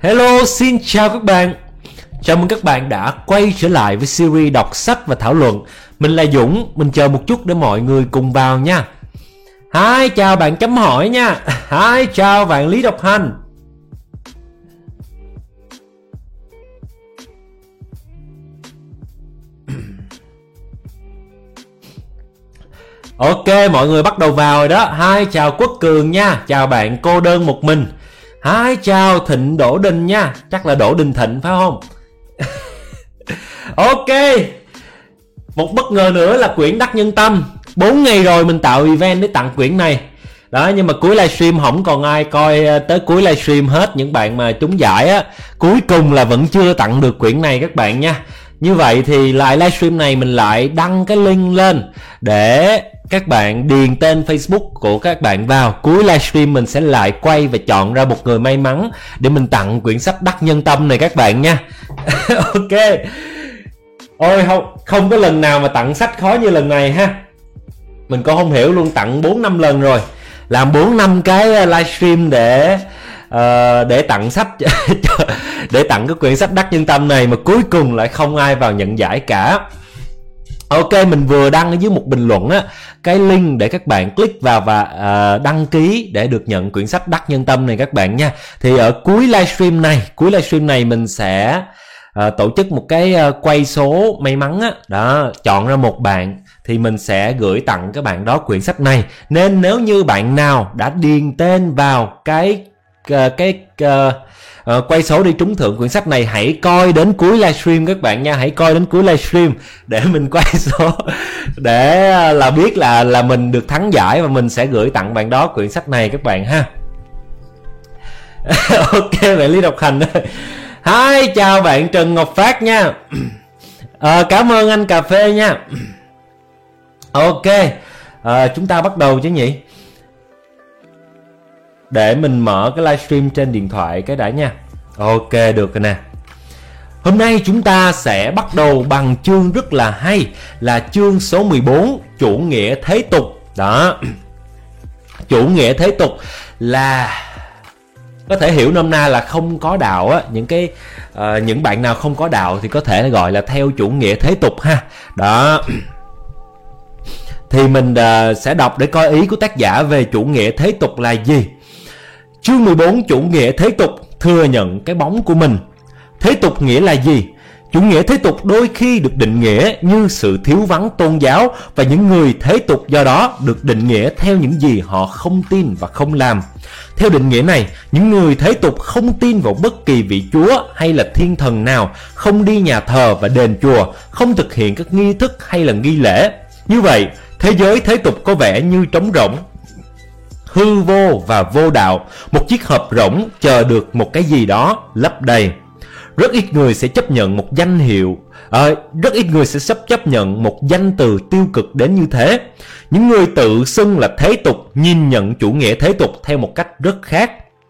Hello, xin chào các bạn. Chào mừng các bạn đã quay trở lại với series đọc sách và thảo luận. Mình là Dũng, mình chờ một chút để mọi người cùng vào nha. Hi, chào bạn chấm hỏi nha. Hi, chào bạn Lý Độc Hành. Ok, mọi người bắt đầu vào rồi đó. Hi, chào Quốc Cường nha. Chào bạn cô đơn một mình. Hi, chào Thịnh Đỗ Đình nha. Chắc là Đỗ Đình Thịnh phải không? Ok. Một bất ngờ nữa là quyển Đắc Nhân Tâm. 4 ngày rồi mình tạo event để tặng quyển này. Đó, nhưng mà cuối livestream không còn ai coi tới cuối livestream hết. Những bạn mà trúng giải á, cuối cùng là vẫn chưa tặng được quyển này các bạn nha. Như vậy thì lại livestream này mình lại đăng cái link lên để các bạn điền tên Facebook của các bạn vào. Cuối livestream mình sẽ lại quay và chọn ra một người may mắn để mình tặng quyển sách Đắc Nhân Tâm này các bạn nha. Ok. Ôi không có lần nào mà tặng sách khó như lần này ha. Mình cũng không hiểu luôn, tặng 4-5 lần rồi. Làm 4-5 cái livestream để tặng sách để tặng cái quyển sách Đắc Nhân Tâm này mà cuối cùng lại không ai vào nhận giải cả. Ok, mình vừa đăng ở dưới một bình luận á cái link để các bạn click vào và đăng ký để được nhận quyển sách Đắc Nhân Tâm này các bạn nha. Thì ở cuối livestream này mình sẽ tổ chức một cái quay số may mắn á, đó, chọn ra một bạn thì mình sẽ gửi tặng các bạn đó quyển sách này. Nên nếu như bạn nào đã điền tên vào cái quay số đi trúng thưởng quyển sách này, hãy coi đến cuối livestream các bạn nha, hãy coi đến cuối livestream để mình quay số để là biết là mình được thắng giải và mình sẽ gửi tặng bạn đó quyển sách này các bạn ha. Ok, bạn Lý Độc Hành ơi. Hi, chào bạn Trần Ngọc Phát nha. Cảm ơn anh cà phê nha. Ok, chúng ta bắt đầu chứ nhỉ. Để mình mở cái livestream trên điện thoại cái đã nha. Ok, được rồi nè. Hôm nay chúng ta sẽ bắt đầu bằng chương rất là hay, là chương số 14, chủ nghĩa thế tục. Đó. Chủ nghĩa thế tục là có thể hiểu nôm na là không có đạo á, những bạn nào không có đạo thì có thể gọi là theo chủ nghĩa thế tục ha. Đó. Thì mình sẽ đọc để coi ý của tác giả về chủ nghĩa thế tục là gì. Chương 14, chủ nghĩa thế tục, thừa nhận cái bóng của mình. Thế tục nghĩa là gì? Chủ nghĩa thế tục đôi khi được định nghĩa như sự thiếu vắng tôn giáo, và những người thế tục do đó được định nghĩa theo những gì họ không tin và không làm. Theo định nghĩa này, những người thế tục không tin vào bất kỳ vị chúa hay là thiên thần nào, không đi nhà thờ và đền chùa, không thực hiện các nghi thức hay là nghi lễ. Như vậy, thế giới thế tục có vẻ như trống rỗng, hư vô và vô đạo, một chiếc hộp rỗng chờ được một cái gì đó lấp đầy. Rất ít người sẽ chấp nhận một danh hiệu, rất ít người sẽ chấp nhận một danh từ tiêu cực đến như thế. Những người tự xưng là thế tục nhìn nhận chủ nghĩa thế tục theo một cách rất khác.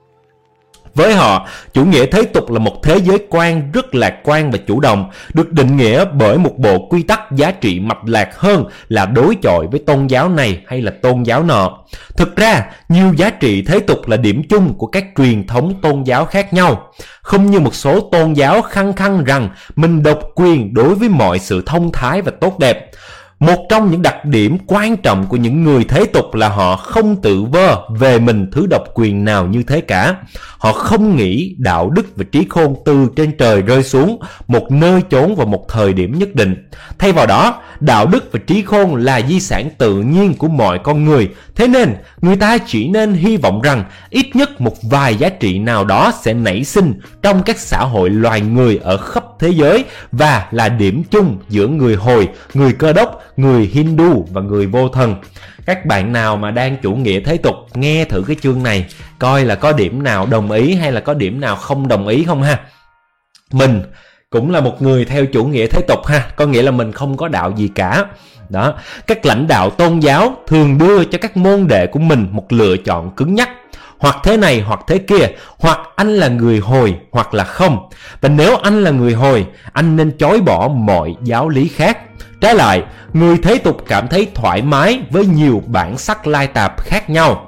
Với họ, chủ nghĩa thế tục là một thế giới quan rất lạc quan và chủ động, được định nghĩa bởi một bộ quy tắc giá trị mạch lạc hơn là đối chọi với tôn giáo này hay là tôn giáo nọ. Thực ra, nhiều giá trị thế tục là điểm chung của các truyền thống tôn giáo khác nhau. Không như một số tôn giáo khăng khăng rằng mình độc quyền đối với mọi sự thông thái và tốt đẹp. Một trong những đặc điểm quan trọng của những người thế tục là họ không tự vơ về mình thứ độc quyền nào như thế cả. Họ không nghĩ đạo đức và trí khôn từ trên trời rơi xuống một nơi chốn vào một thời điểm nhất định. Thay vào đó, đạo đức và trí khôn là di sản tự nhiên của mọi con người. Thế nên, người ta chỉ nên hy vọng rằng ít nhất một vài giá trị nào đó sẽ nảy sinh trong các xã hội loài người ở khắp thế giới và là điểm chung giữa người Hồi, người Cơ Đốc, người Hindu và người vô thần. Các bạn nào mà đang chủ nghĩa thế tục, nghe thử cái chương này, coi là có điểm nào đồng ý hay là có điểm nào không đồng ý không ha. Mình cũng là một người theo chủ nghĩa thế tục ha, có nghĩa là mình không có đạo gì cả. Đó, các lãnh đạo tôn giáo thường đưa cho các môn đệ của mình một lựa chọn cứng nhắc, hoặc thế này hoặc thế kia, hoặc anh là người Hồi hoặc là không. Và nếu anh là người Hồi, anh nên chối bỏ mọi giáo lý khác. Trái lại, người thế tục cảm thấy thoải mái với nhiều bản sắc lai tạp khác nhau.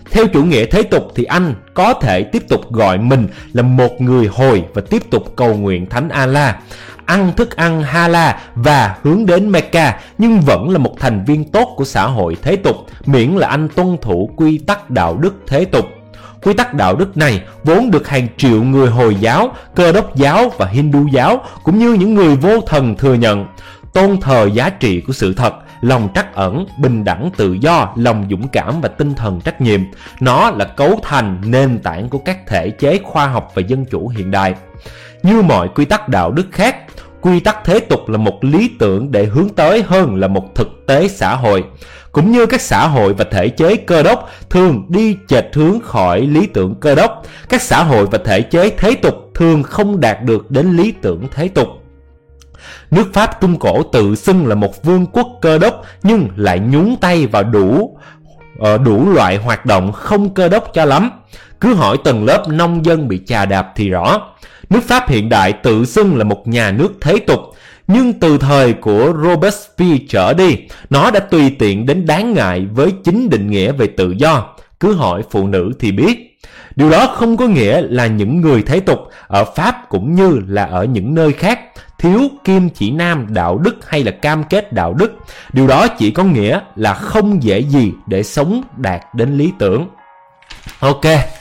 Theo chủ nghĩa thế tục thì anh có thể tiếp tục gọi mình là một người hồi và tiếp tục cầu nguyện Thánh Allah, ăn thức ăn halal và hướng đến Mecca, nhưng vẫn là một thành viên tốt của xã hội thế tục, miễn là anh tuân thủ quy tắc đạo đức thế tục. Quy tắc đạo đức này vốn được hàng triệu người Hồi giáo, Cơ đốc giáo và Hindu giáo cũng như những người vô thần thừa nhận, tôn thờ giá trị của sự thật, lòng trắc ẩn, bình đẳng tự do, lòng dũng cảm và tinh thần trách nhiệm. Nó là cấu thành nền tảng của các thể chế khoa học và dân chủ hiện đại. Như mọi quy tắc đạo đức khác, quy tắc thế tục là một lý tưởng để hướng tới hơn là một thực tế xã hội. Cũng như các xã hội và thể chế cơ đốc thường đi chệch hướng khỏi lý tưởng cơ đốc, các xã hội và thể chế thế tục thường không đạt được đến lý tưởng thế tục. Nước Pháp Trung Cổ tự xưng là một vương quốc cơ đốc nhưng lại nhúng tay vào đủ loại hoạt động không cơ đốc cho lắm. Cứ hỏi tầng lớp nông dân bị chà đạp thì rõ. Nước Pháp hiện đại tự xưng là một nhà nước thế tục, nhưng từ thời của Robespierre trở đi, nó đã tùy tiện đến đáng ngại với chính định nghĩa về tự do. Cứ hỏi phụ nữ thì biết. Điều đó không có nghĩa là những người thế tục ở Pháp cũng như là ở những nơi khác thiếu kim chỉ nam đạo đức hay là cam kết đạo đức. Điều đó chỉ có nghĩa là không dễ gì để sống đạt đến lý tưởng. Ok,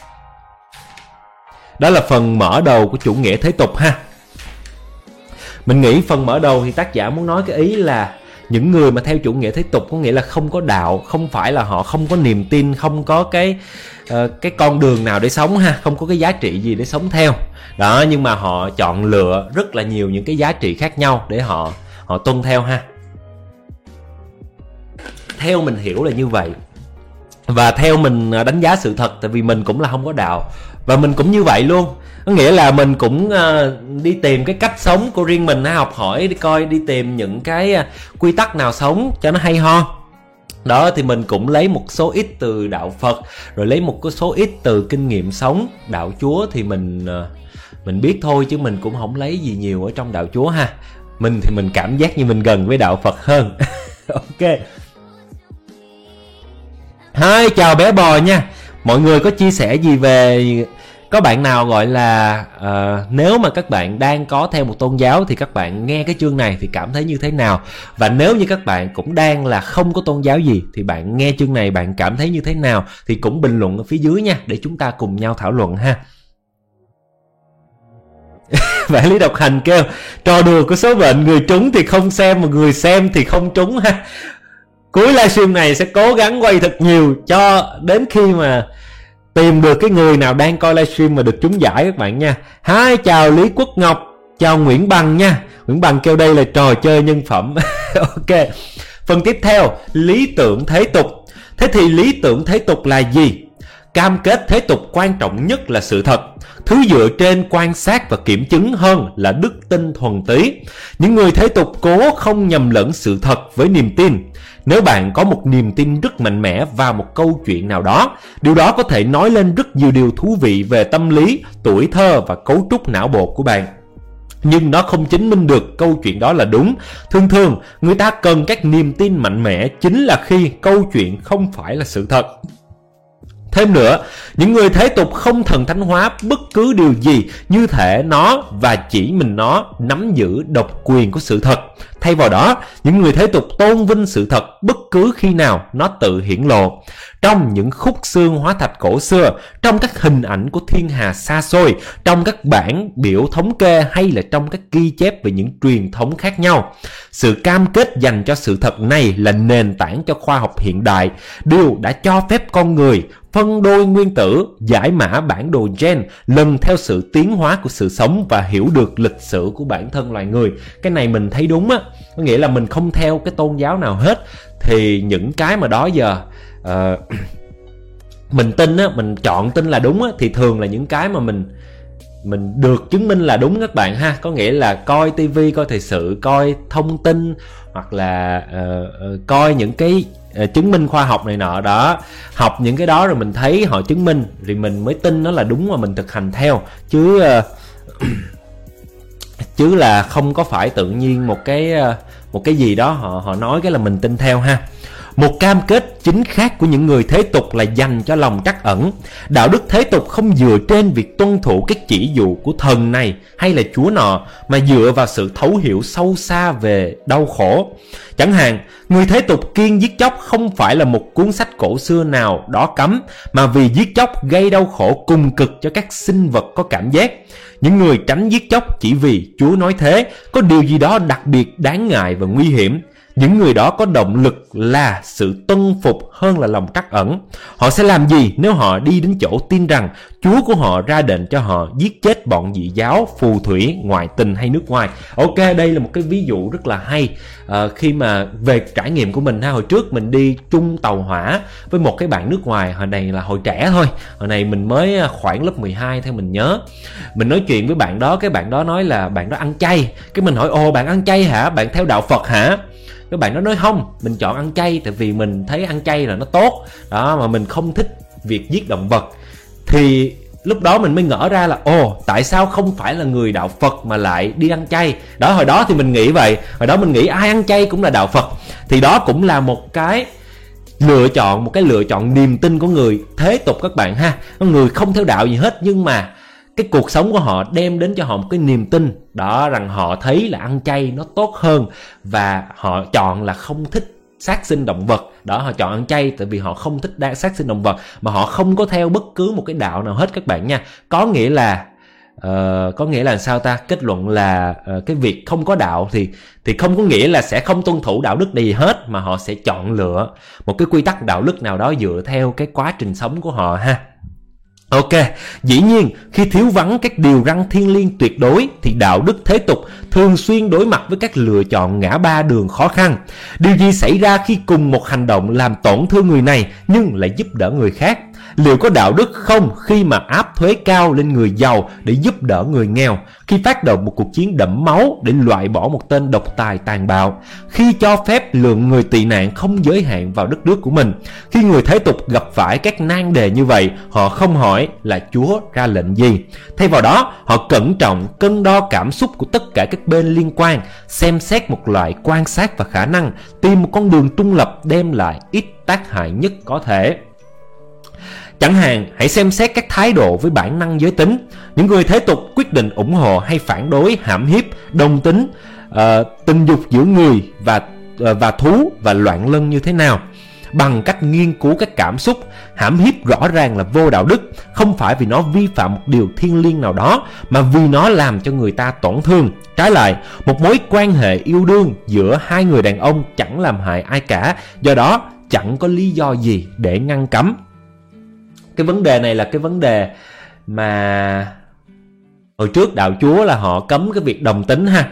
đó là phần mở đầu của chủ nghĩa thế tục ha. Mình nghĩ phần mở đầu thì tác giả muốn nói cái ý là những người mà theo chủ nghĩa thế tục có nghĩa là không có đạo, không phải là họ không có niềm tin, không có cái con đường nào để sống ha, không có cái giá trị gì để sống theo. Đó, nhưng mà họ chọn lựa rất là nhiều những cái giá trị khác nhau để họ tuân theo ha. Theo mình hiểu là như vậy. Và theo mình đánh giá sự thật, tại vì mình cũng là không có đạo và mình cũng như vậy luôn. Có nghĩa là mình cũng đi tìm cái cách sống của riêng mình, học hỏi, đi tìm những cái quy tắc nào sống cho nó hay ho. Đó, thì mình cũng lấy một số ít từ đạo Phật, rồi lấy một số ít từ kinh nghiệm sống. Đạo Chúa thì mình biết thôi, chứ mình cũng không lấy gì nhiều ở trong đạo Chúa ha. Mình thì mình cảm giác như mình gần với đạo Phật hơn. Ok. Hi, chào bé bò nha. Mọi người có chia sẻ gì về... Có bạn nào gọi là nếu mà các bạn đang có theo một tôn giáo thì các bạn nghe cái chương này thì cảm thấy như thế nào? Và nếu như các bạn cũng đang là không có tôn giáo gì thì bạn nghe chương này bạn cảm thấy như thế nào? Thì cũng bình luận ở phía dưới nha, để chúng ta cùng nhau thảo luận ha. Vạn Lý Độc Hành kêu trò đùa của số mệnh, người trúng thì không xem mà người xem thì không trúng ha. Cuối livestream này sẽ cố gắng quay thật nhiều cho đến khi mà tìm được cái người nào đang coi livestream mà được trúng giải các bạn nha. Hi, chào Lý Quốc Ngọc, chào Nguyễn Bằng nha. Nguyễn Bằng kêu đây là trò chơi nhân phẩm. Ok. Phần tiếp theo, lý tưởng thế tục. Thế thì lý tưởng thế tục là gì? Cam kết thế tục quan trọng nhất là sự thật, thứ dựa trên quan sát và kiểm chứng hơn là đức tin thuần túy. Những người thế tục cố không nhầm lẫn sự thật với niềm tin. Nếu bạn có một niềm tin rất mạnh mẽ vào một câu chuyện nào đó, điều đó có thể nói lên rất nhiều điều thú vị về tâm lý, tuổi thơ và cấu trúc não bộ của bạn. Nhưng nó không chứng minh được câu chuyện đó là đúng. Thường thường, người ta cần các niềm tin mạnh mẽ chính là khi câu chuyện không phải là sự thật. Thêm nữa, những người thế tục không thần thánh hóa bất cứ điều gì như thể nó và chỉ mình nó nắm giữ độc quyền của sự thật. Thay vào đó, những người thế tục tôn vinh sự thật bất cứ khi nào nó tự hiển lộ. Trong những khúc xương hóa thạch cổ xưa, trong các hình ảnh của thiên hà xa xôi, trong các bản biểu thống kê hay là trong các ghi chép về những truyền thống khác nhau. Sự cam kết dành cho sự thật này là nền tảng cho khoa học hiện đại, điều đã cho phép con người phân đôi nguyên tử, giải mã bản đồ gen, lần theo sự tiến hóa của sự sống và hiểu được lịch sử của bản thân loài người. Cái này mình thấy đúng á, có nghĩa là mình không theo cái tôn giáo nào hết, thì những cái mà đó giờ mình tin á, mình chọn tin là đúng á, thì thường là những cái mà mình được chứng minh là đúng các bạn ha. Có nghĩa là coi tivi, coi thời sự, coi thông tin, hoặc là coi những cái chứng minh khoa học này nọ đó, học những cái đó rồi mình thấy họ chứng minh thì mình mới tin nó là đúng mà mình thực hành theo, chứ là không có phải tự nhiên một cái gì đó họ nói cái là mình tin theo ha. Một cam kết chính khác của những người thế tục là dành cho lòng trắc ẩn. Đạo đức thế tục không dựa trên việc tuân thủ các chỉ dụ của thần này hay là chúa nọ, mà dựa vào sự thấu hiểu sâu xa về đau khổ. Chẳng hạn, người thế tục kiêng giết chóc không phải là một cuốn sách cổ xưa nào đó cấm, mà vì giết chóc gây đau khổ cùng cực cho các sinh vật có cảm giác. Những người tránh giết chóc chỉ vì Chúa nói thế, có điều gì đó đặc biệt đáng ngại và nguy hiểm. Những người đó có động lực là sự tuân phục hơn là lòng trắc ẩn. Họ sẽ làm gì nếu họ đi đến chỗ tin rằng Chúa của họ ra lệnh cho họ giết chết bọn dị giáo, phù thủy, ngoại tình hay nước ngoài? Ok, đây là một cái ví dụ rất là hay. Khi mà về trải nghiệm của mình ha, hồi trước mình đi chung tàu hỏa với một cái bạn nước ngoài, hồi này là hồi trẻ thôi, hồi này mình mới khoảng lớp 12 theo mình nhớ. Mình nói chuyện với bạn đó, cái bạn đó nói là bạn đó ăn chay. Cái mình hỏi, ồ bạn ăn chay hả? Bạn theo đạo Phật hả? Các bạn đó nói không, mình chọn ăn chay tại vì mình thấy ăn chay là nó tốt đó, mà mình không thích việc giết động vật. Thì lúc đó mình mới ngỡ ra là tại sao không phải là người đạo Phật mà lại đi ăn chay đó. Hồi đó thì mình nghĩ vậy, hồi đó mình nghĩ ai ăn chay cũng là đạo Phật. Thì đó cũng là một cái lựa chọn niềm tin của người thế tục các bạn ha. Người không theo đạo gì hết, nhưng mà cái cuộc sống của họ đem đến cho họ một cái niềm tin đó, rằng họ thấy là ăn chay nó tốt hơn, và họ chọn là không thích sát sinh động vật đó. Họ chọn ăn chay tại vì họ không thích sát sinh động vật, mà họ không có theo bất cứ một cái đạo nào hết các bạn nha. Có nghĩa là sao ta? Kết luận là cái việc không có đạo thì không có nghĩa là sẽ không tuân thủ đạo đức gì hết, mà họ sẽ chọn lựa một cái quy tắc đạo đức nào đó dựa theo cái quá trình sống của họ ha. Ok, dĩ nhiên khi thiếu vắng các điều răn thiêng liêng tuyệt đối thì đạo đức thế tục thường xuyên đối mặt với các lựa chọn ngã ba đường khó khăn. Điều gì xảy ra khi cùng một hành động làm tổn thương người này nhưng lại giúp đỡ người khác? Liệu có đạo đức không khi mà áp thuế cao lên người giàu để giúp đỡ người nghèo? Khi phát động một cuộc chiến đẫm máu để loại bỏ một tên độc tài tàn bạo? Khi cho phép lượng người tị nạn không giới hạn vào đất nước của mình? Khi người thế tục gặp phải các nan đề như vậy, họ không hỏi là Chúa ra lệnh gì. Thay vào đó, họ cẩn trọng cân đo cảm xúc của tất cả các bên liên quan, xem xét một loại quan sát và khả năng, tìm một con đường trung lập đem lại ít tác hại nhất có thể. Chẳng hạn, hãy xem xét các thái độ với bản năng giới tính. Những người thế tục quyết định ủng hộ hay phản đối hãm hiếp, đồng tính, tình dục giữa người và thú và loạn luân như thế nào? Bằng cách nghiên cứu các cảm xúc. Hãm hiếp rõ ràng là vô đạo đức, không phải vì nó vi phạm một điều thiêng liêng nào đó, mà vì nó làm cho người ta tổn thương. Trái lại, một mối quan hệ yêu đương giữa hai người đàn ông chẳng làm hại ai cả, do đó chẳng có lý do gì để ngăn cấm. Cái vấn đề này là cái vấn đề mà hồi trước đạo Chúa là họ cấm cái việc đồng tính ha.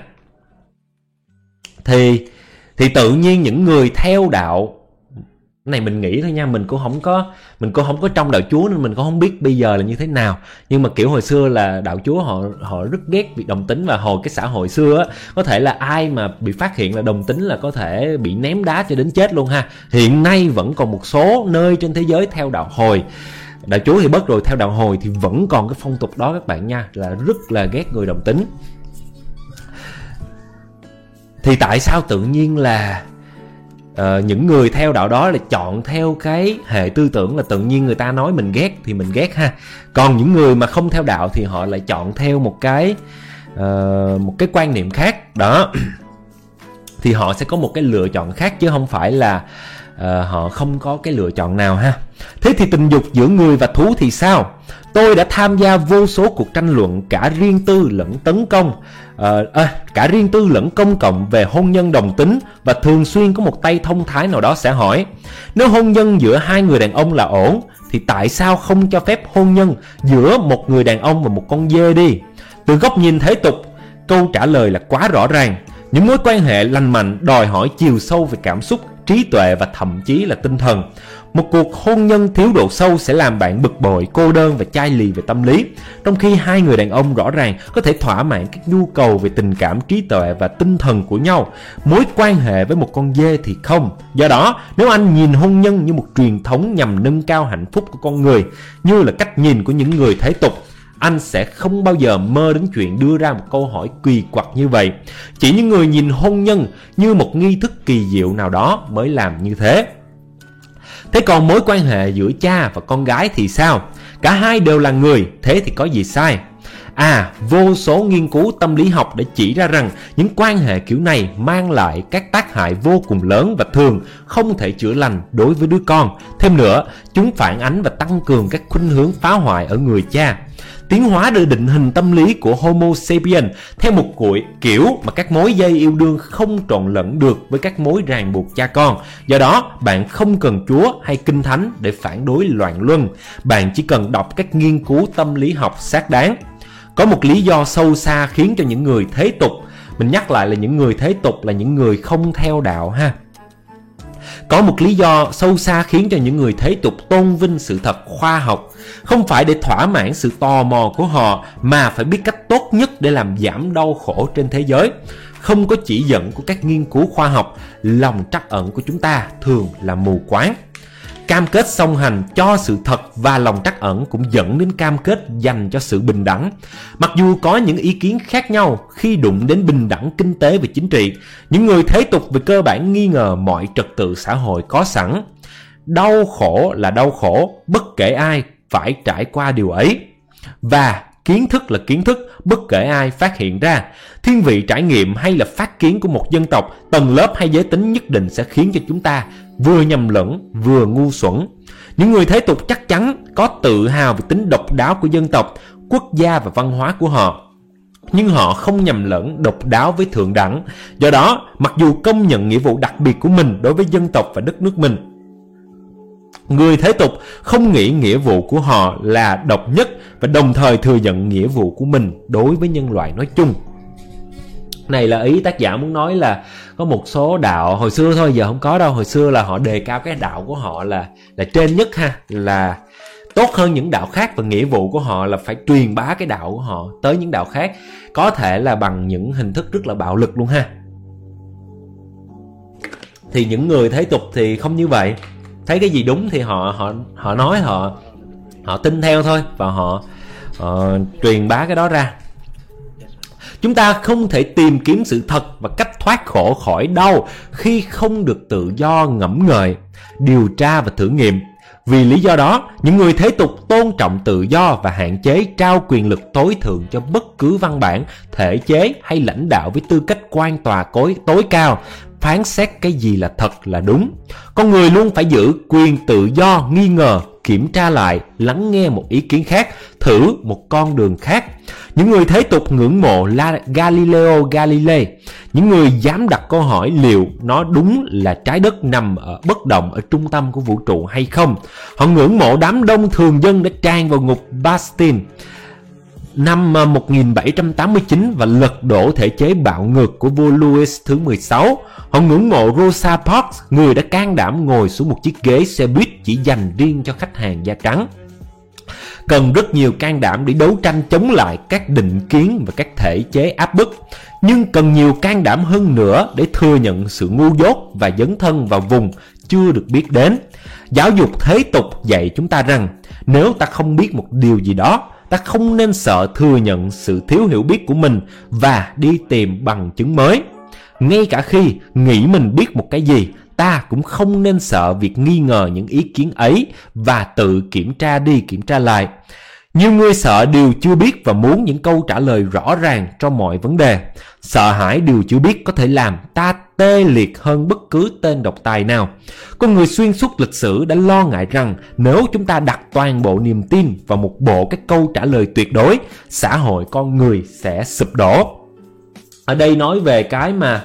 Thì tự nhiên những người theo đạo này, mình nghĩ thôi nha, mình cũng không có trong đạo Chúa nên mình cũng không biết bây giờ là như thế nào. Nhưng mà kiểu hồi xưa là đạo Chúa họ rất ghét việc đồng tính, và hồi cái xã hội xưa á, có thể là ai mà bị phát hiện là đồng tính là có thể bị ném đá cho đến chết luôn ha. Hiện nay vẫn còn một số nơi trên thế giới theo đạo Hồi. Đạo Chúa thì bớt rồi, theo đạo Hồi thì vẫn còn cái phong tục đó các bạn nha, là rất là ghét người đồng tính. Thì tại sao tự nhiên là những người theo đạo đó là chọn theo cái hệ tư tưởng là tự nhiên người ta nói mình ghét thì mình ghét ha. Còn những người mà không theo đạo thì họ lại chọn theo một cái quan niệm khác đó. Thì họ sẽ có một cái lựa chọn khác, chứ không phải là họ không có cái lựa chọn nào ha. Thế thì tình dục giữa người và thú thì sao? Tôi đã tham gia vô số cuộc tranh luận cả riêng tư lẫn công cộng về hôn nhân đồng tính, và thường xuyên có một tay thông thái nào đó sẽ hỏi: nếu hôn nhân giữa hai người đàn ông là ổn thì tại sao không cho phép hôn nhân giữa một người đàn ông và một con dê đi? Từ góc nhìn thế tục, câu trả lời là quá rõ ràng. Những mối quan hệ lành mạnh đòi hỏi chiều sâu về cảm xúc, trí tuệ và thậm chí là tinh thần. Một cuộc hôn nhân thiếu độ sâu sẽ làm bạn bực bội, cô đơn và chai lì về tâm lý, trong khi hai người đàn ông rõ ràng có thể thỏa mãn các nhu cầu về tình cảm, trí tuệ và tinh thần của nhau. Mối quan hệ với một con dê thì không. Do đó, nếu anh nhìn hôn nhân như một truyền thống nhằm nâng cao hạnh phúc của con người, như là cách nhìn của những người thế tục, anh sẽ không bao giờ mơ đến chuyện đưa ra một câu hỏi kỳ quặc như vậy. Chỉ những người nhìn hôn nhân như một nghi thức kỳ diệu nào đó mới làm như thế. Thế còn mối quan hệ giữa cha và con gái thì sao? Cả hai đều là người, thế thì có gì sai? Vô số nghiên cứu tâm lý học đã chỉ ra rằng những quan hệ kiểu này mang lại các tác hại vô cùng lớn và thường không thể chữa lành đối với đứa con. Thêm nữa, chúng phản ánh và tăng cường các khuynh hướng phá hoại ở người cha. Tiến hóa đã định hình tâm lý của Homo sapiens theo một kiểu mà các mối dây yêu đương không trộn lẫn được với các mối ràng buộc cha con. Do đó, bạn không cần Chúa hay Kinh Thánh để phản đối loạn luân. Bạn chỉ cần đọc các nghiên cứu tâm lý học xác đáng. Có một lý do sâu xa khiến cho những người thế tục, mình nhắc lại là những người thế tục là những người không theo đạo ha. Có một lý do sâu xa khiến cho những người thế tục tôn vinh sự thật khoa học, không phải để thỏa mãn sự tò mò của họ, mà phải biết cách tốt nhất để làm giảm đau khổ trên thế giới. Không có chỉ dẫn của các nghiên cứu khoa học, lòng trắc ẩn của chúng ta thường là mù quáng. Cam kết song hành cho sự thật và lòng trắc ẩn cũng dẫn đến cam kết dành cho sự bình đẳng. Mặc dù có những ý kiến khác nhau khi đụng đến bình đẳng kinh tế và chính trị, những người thế tục về cơ bản nghi ngờ mọi trật tự xã hội có sẵn. Đau khổ là đau khổ, bất kể ai phải trải qua điều ấy. Và kiến thức là kiến thức, bất kể ai phát hiện ra. Thiên vị trải nghiệm hay là phát kiến của một dân tộc, tầng lớp hay giới tính nhất định sẽ khiến cho chúng ta vừa nhầm lẫn vừa ngu xuẩn. Những người thế tục chắc chắn có tự hào về tính độc đáo của dân tộc, quốc gia và văn hóa của họ, nhưng họ không nhầm lẫn độc đáo với thượng đẳng. Do đó, mặc dù công nhận nghĩa vụ đặc biệt của mình đối với dân tộc và đất nước mình, người thế tục không nghĩ nghĩa vụ của họ là độc nhất và đồng thời thừa nhận nghĩa vụ của mình đối với nhân loại nói chung. Này là ý tác giả muốn nói là có một số đạo hồi xưa thôi, giờ không có đâu. Hồi xưa là họ đề cao cái đạo của họ là trên nhất ha, là tốt hơn những đạo khác, và nghĩa vụ của họ là phải truyền bá cái đạo của họ tới những đạo khác, có thể là bằng những hình thức rất là bạo lực luôn ha. Thì những người thế tục thì không như vậy, thấy cái gì đúng thì họ nói, họ tin theo thôi, và họ truyền bá cái đó ra. Chúng ta không thể tìm kiếm sự thật và cách thoát khổ khỏi đau khi không được tự do ngẫm ngợi, điều tra và thử nghiệm. Vì lý do đó, những người thế tục tôn trọng tự do và hạn chế trao quyền lực tối thượng cho bất cứ văn bản, thể chế hay lãnh đạo với tư cách quan tòa tối cao, phán xét cái gì là thật là đúng. Con người luôn phải giữ quyền tự do nghi ngờ, kiểm tra lại, lắng nghe một ý kiến khác, thử một con đường khác. Những người thế tục ngưỡng mộ Galileo Galilei, những người dám đặt câu hỏi liệu nó đúng là trái đất nằm bất động ở trung tâm của vũ trụ hay không. Họ ngưỡng mộ đám đông thường dân đã tràn vào ngục Bastille năm 1789 và lật đổ thể chế bạo ngược của vua Louis thứ 16. Họ ngưỡng mộ Rosa Parks, người đã can đảm ngồi xuống một chiếc ghế xe buýt chỉ dành riêng cho khách hàng da trắng. Cần rất nhiều can đảm để đấu tranh chống lại các định kiến và các thể chế áp bức, nhưng cần nhiều can đảm hơn nữa để thừa nhận sự ngu dốt và dấn thân vào vùng chưa được biết đến. Giáo dục thế tục dạy chúng ta rằng nếu ta không biết một điều gì đó, ta không nên sợ thừa nhận sự thiếu hiểu biết của mình và đi tìm bằng chứng mới. Ngay cả khi nghĩ mình biết một cái gì, ta cũng không nên sợ việc nghi ngờ những ý kiến ấy và tự kiểm tra đi kiểm tra lại. Nhiều người sợ điều chưa biết và muốn những câu trả lời rõ ràng cho mọi vấn đề. Sợ hãi điều chưa biết có thể làm ta tê liệt hơn bất cứ tên độc tài nào. Con người xuyên suốt lịch sử đã lo ngại rằng nếu chúng ta đặt toàn bộ niềm tin vào một bộ các câu trả lời tuyệt đối, xã hội con người sẽ sụp đổ. Ở đây nói về cái mà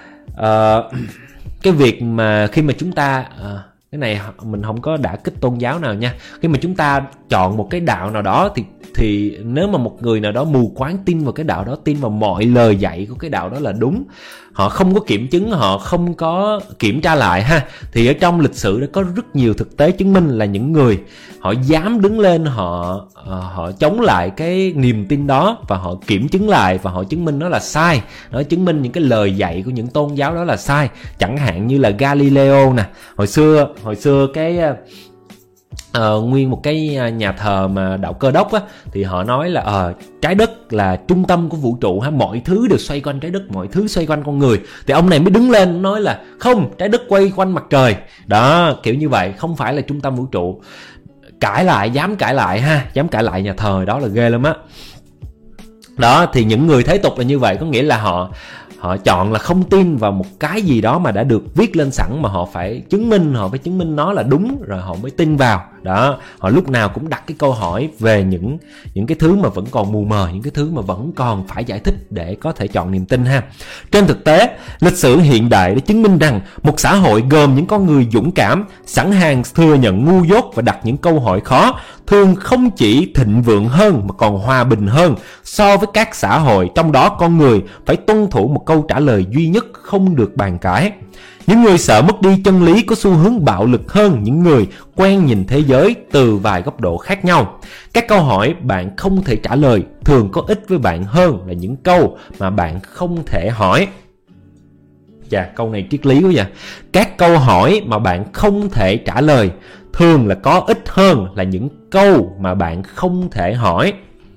cái việc mà khi mà chúng ta cái này mình không có đả kích tôn giáo nào nha. Khi mà chúng ta chọn một cái đạo nào đó thì nếu mà một người nào đó mù quáng tin vào cái đạo đó, tin vào mọi lời dạy của cái đạo đó là đúng, họ không có kiểm chứng, họ không có kiểm tra lại ha, thì ở trong lịch sử đã có rất nhiều thực tế chứng minh là những người họ dám đứng lên, họ chống lại cái niềm tin đó và họ kiểm chứng lại và họ chứng minh nó là sai, nó chứng minh những cái lời dạy của những tôn giáo đó là sai. Chẳng hạn như là Galileo nè, hồi xưa nguyên một cái nhà thờ mà đạo Cơ Đốc á, thì họ nói là trái đất là trung tâm của vũ trụ ha, mọi thứ đều xoay quanh trái đất, mọi thứ xoay quanh con người. Thì ông này mới đứng lên nói là không, trái đất quay quanh mặt trời. Đó, kiểu như vậy, không phải là trung tâm vũ trụ. Cãi lại, dám cãi lại ha, dám cãi lại nhà thờ, đó là ghê lắm á. Đó, thì những người thế tục là như vậy, có nghĩa là họ chọn là không tin vào một cái gì đó mà đã được viết lên sẵn, mà họ phải chứng minh nó là đúng rồi họ mới tin vào. Đó, họ lúc nào cũng đặt cái câu hỏi về những cái thứ mà vẫn còn mù mờ, những cái thứ mà vẫn còn phải giải thích để có thể chọn niềm tin ha. Trên thực tế, lịch sử hiện đại đã chứng minh rằng một xã hội gồm những con người dũng cảm, sẵn sàng thừa nhận ngu dốt và đặt những câu hỏi khó, thường không chỉ thịnh vượng hơn mà còn hòa bình hơn so với các xã hội trong đó con người phải tuân thủ một câu trả lời duy nhất không được bàn cãi. Những người sợ mất đi chân lý có xu hướng bạo lực hơn những người quen nhìn thế giới từ vài góc độ khác nhau. Các câu hỏi bạn không thể trả lời thường có ích với bạn hơn là những câu mà bạn không thể hỏi. Câu này triết lý quá vậy. Các câu hỏi mà bạn không thể trả lời thường là có ích hơn là những câu mà bạn không thể hỏi.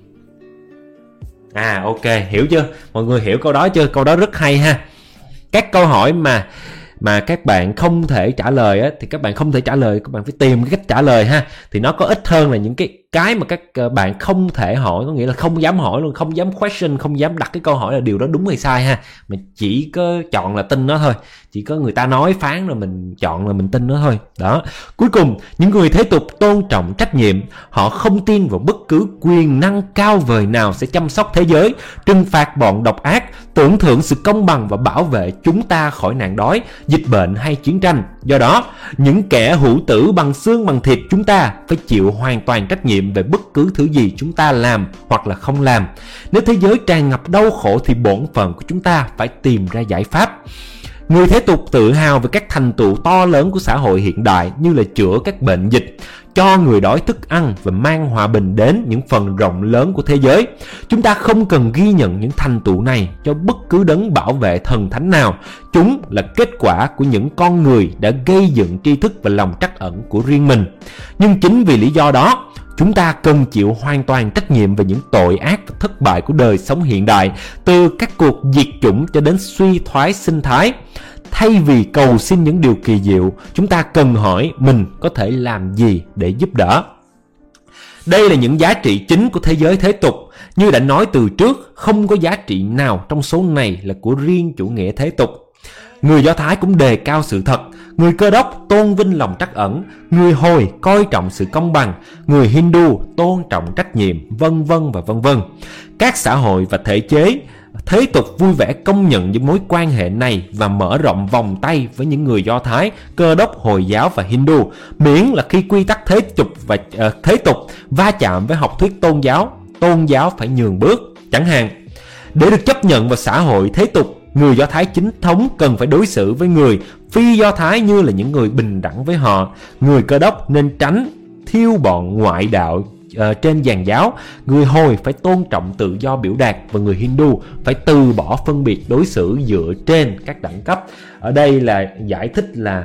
Ok, hiểu chưa? Mọi người hiểu câu đó chưa? Câu đó rất hay ha. Các câu hỏi mà các bạn không thể trả lời á, thì các bạn không thể trả lời, các bạn phải tìm cái cách trả lời ha. Thì nó có ích hơn là những cái mà các bạn không thể hỏi, có nghĩa là không dám hỏi luôn, không dám question, không dám đặt cái câu hỏi là điều đó đúng hay sai ha, mà chỉ có chọn là tin nó thôi, chỉ có người ta nói phán rồi mình chọn là mình tin nó thôi. Đó, cuối cùng những người thế tục tôn trọng trách nhiệm, họ không tin vào bất cứ quyền năng cao vời nào sẽ chăm sóc thế giới, trừng phạt bọn độc ác, tưởng thưởng sự công bằng và bảo vệ chúng ta khỏi nạn đói, dịch bệnh hay chiến tranh. Do đó, những kẻ hữu tử bằng xương bằng thịt chúng ta phải chịu hoàn toàn trách nhiệm về bất cứ thứ gì chúng ta làm hoặc là không làm. Nếu thế giới tràn ngập đau khổ thì bổn phận của chúng ta phải tìm ra giải pháp. Người thế tục tự hào về các thành tựu to lớn của xã hội hiện đại như là chữa các bệnh dịch, cho người đói thức ăn và mang hòa bình đến những phần rộng lớn của thế giới. Chúng ta không cần ghi nhận những thành tựu này cho bất cứ đấng bảo vệ thần thánh nào. Chúng là kết quả của những con người đã gây dựng tri thức và lòng trắc ẩn của riêng mình. Nhưng chính vì lý do đó, chúng ta cần chịu hoàn toàn trách nhiệm về những tội ác và thất bại của đời sống hiện đại, từ các cuộc diệt chủng cho đến suy thoái sinh thái. Thay vì cầu xin những điều kỳ diệu, chúng ta cần hỏi mình có thể làm gì để giúp đỡ. Đây là những giá trị chính của thế giới thế tục. Như đã nói từ trước, không có giá trị nào trong số này là của riêng chủ nghĩa thế tục. Người Do Thái cũng đề cao sự thật, người Cơ Đốc tôn vinh lòng trắc ẩn, người Hồi coi trọng sự công bằng, người Hindu tôn trọng trách nhiệm, vân vân và vân vân. Các xã hội và thể chế thế tục vui vẻ công nhận những mối quan hệ này và mở rộng vòng tay với những người Do Thái, Cơ Đốc, Hồi giáo và Hindu, miễn là khi quy tắc thế tục va chạm với học thuyết tôn giáo phải nhường bước. Chẳng hạn, để được chấp nhận vào xã hội thế tục, người Do Thái chính thống cần phải đối xử với người phi Do Thái như là những người bình đẳng với họ. Người Cơ Đốc nên tránh thiêu bọn ngoại đạo trên giàn giáo. Người Hồi phải tôn trọng tự do biểu đạt, và người Hindu phải từ bỏ phân biệt đối xử dựa trên các đẳng cấp. Ở đây là giải thích là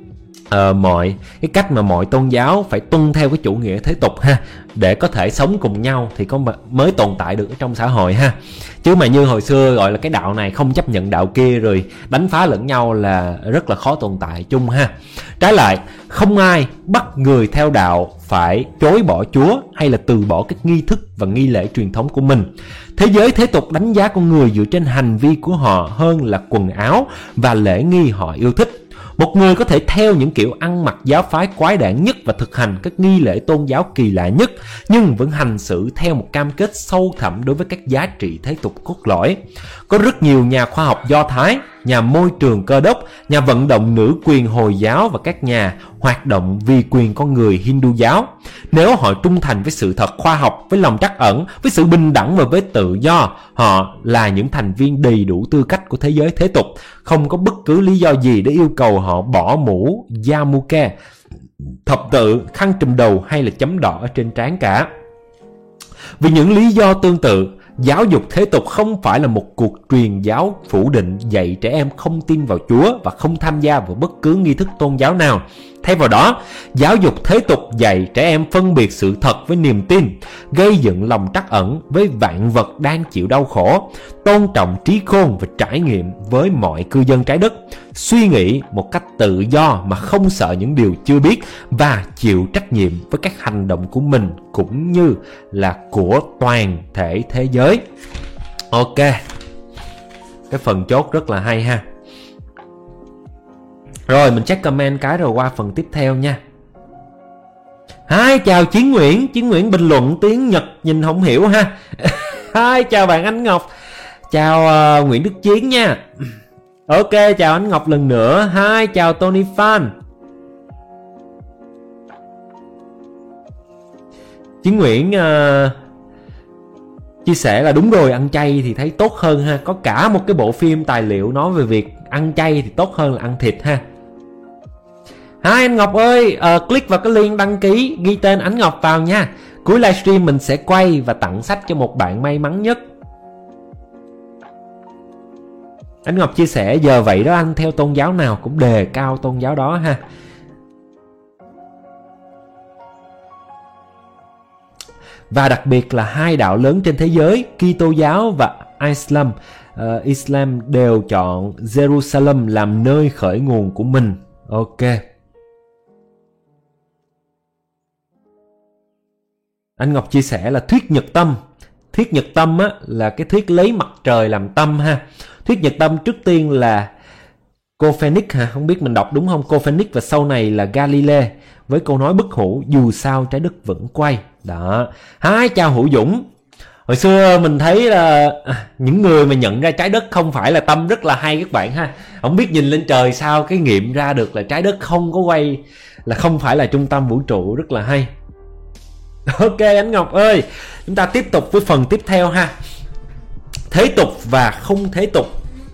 mọi cái cách mà mọi tôn giáo phải tuân theo cái chủ nghĩa thế tục ha, để có thể sống cùng nhau thì mới tồn tại được ở trong xã hội ha. Chứ mà như hồi xưa gọi là cái đạo này không chấp nhận đạo kia rồi đánh phá lẫn nhau là rất là khó tồn tại chung ha. Trái lại, không ai bắt người theo đạo phải chối bỏ Chúa hay là từ bỏ các nghi thức và nghi lễ truyền thống của mình. Thế giới thế tục đánh giá con người dựa trên hành vi của họ hơn là quần áo và lễ nghi họ yêu thích. Một người có thể theo những kiểu ăn mặc giáo phái quái đản nhất và thực hành các nghi lễ tôn giáo kỳ lạ nhất, nhưng vẫn hành xử theo một cam kết sâu thẳm đối với các giá trị thế tục cốt lõi. Có rất nhiều nhà khoa học Do Thái, nhà môi trường Cơ Đốc, nhà vận động nữ quyền Hồi giáo và các nhà hoạt động vì quyền con người Hindu giáo. Nếu họ trung thành với sự thật khoa học, với lòng trắc ẩn, với sự bình đẳng và với tự do, họ là những thành viên đầy đủ tư cách của thế giới thế tục. Không có bất cứ lý do gì để yêu cầu họ bỏ mũ yarmulke, thập tự, khăn trùm đầu hay là chấm đỏ ở trên trán cả. Vì những lý do tương tự, giáo dục thế tục không phải là một cuộc truyền giáo phủ định dạy trẻ em không tin vào Chúa và không tham gia vào bất cứ nghi thức tôn giáo nào. Thay vào đó, giáo dục thế tục dạy trẻ em phân biệt sự thật với niềm tin, gây dựng lòng trắc ẩn với vạn vật đang chịu đau khổ, tôn trọng trí khôn và trải nghiệm với mọi cư dân trái đất, suy nghĩ một cách tự do mà không sợ những điều chưa biết, và chịu trách nhiệm với các hành động của mình cũng như là của toàn thể thế giới. Ok, cái phần chốt rất là hay ha. Rồi mình check comment cái rồi qua phần tiếp theo nha. Hi, chào Chiến Nguyễn. Chiến Nguyễn bình luận tiếng Nhật nhìn không hiểu ha. Hi, chào bạn Anh Ngọc. Chào Nguyễn Đức Chiến nha. Ok, chào anh Ngọc lần nữa. Hi, chào Tony Fan. Chiến Nguyễn chia sẻ là đúng rồi, ăn chay thì thấy tốt hơn ha. Có cả một cái bộ phim tài liệu nói về việc ăn chay thì tốt hơn là ăn thịt ha. Hai anh Ngọc ơi, click vào cái link đăng ký, ghi tên Ánh Ngọc vào nha. Cuối livestream mình sẽ quay và tặng sách cho một bạn may mắn nhất. Ánh Ngọc chia sẻ giờ vậy đó anh, theo tôn giáo nào cũng đề cao tôn giáo đó ha. Và đặc biệt là hai đạo lớn trên thế giới, Kitô giáo và Islam đều chọn Jerusalem làm nơi khởi nguồn của mình. Ok. Anh Ngọc chia sẻ là thuyết nhật tâm. Thuyết nhật tâm á, là cái thuyết lấy mặt trời làm tâm ha. Thuyết nhật tâm trước tiên là Copernic ha, không biết mình đọc đúng không? Copernic và sau này là Galilei với câu nói bất hủ dù sao trái đất vẫn quay. Đó. Hi, chào Hữu Dũng. Hồi xưa mình thấy là những người mà nhận ra trái đất không phải là tâm rất là hay các bạn ha. Không biết nhìn lên trời sao cái nghiệm ra được là trái đất không có quay, là không phải là trung tâm vũ trụ, rất là hay. Ok anh Ngọc ơi, chúng ta tiếp tục với phần tiếp theo ha. Thế tục và không thế tục.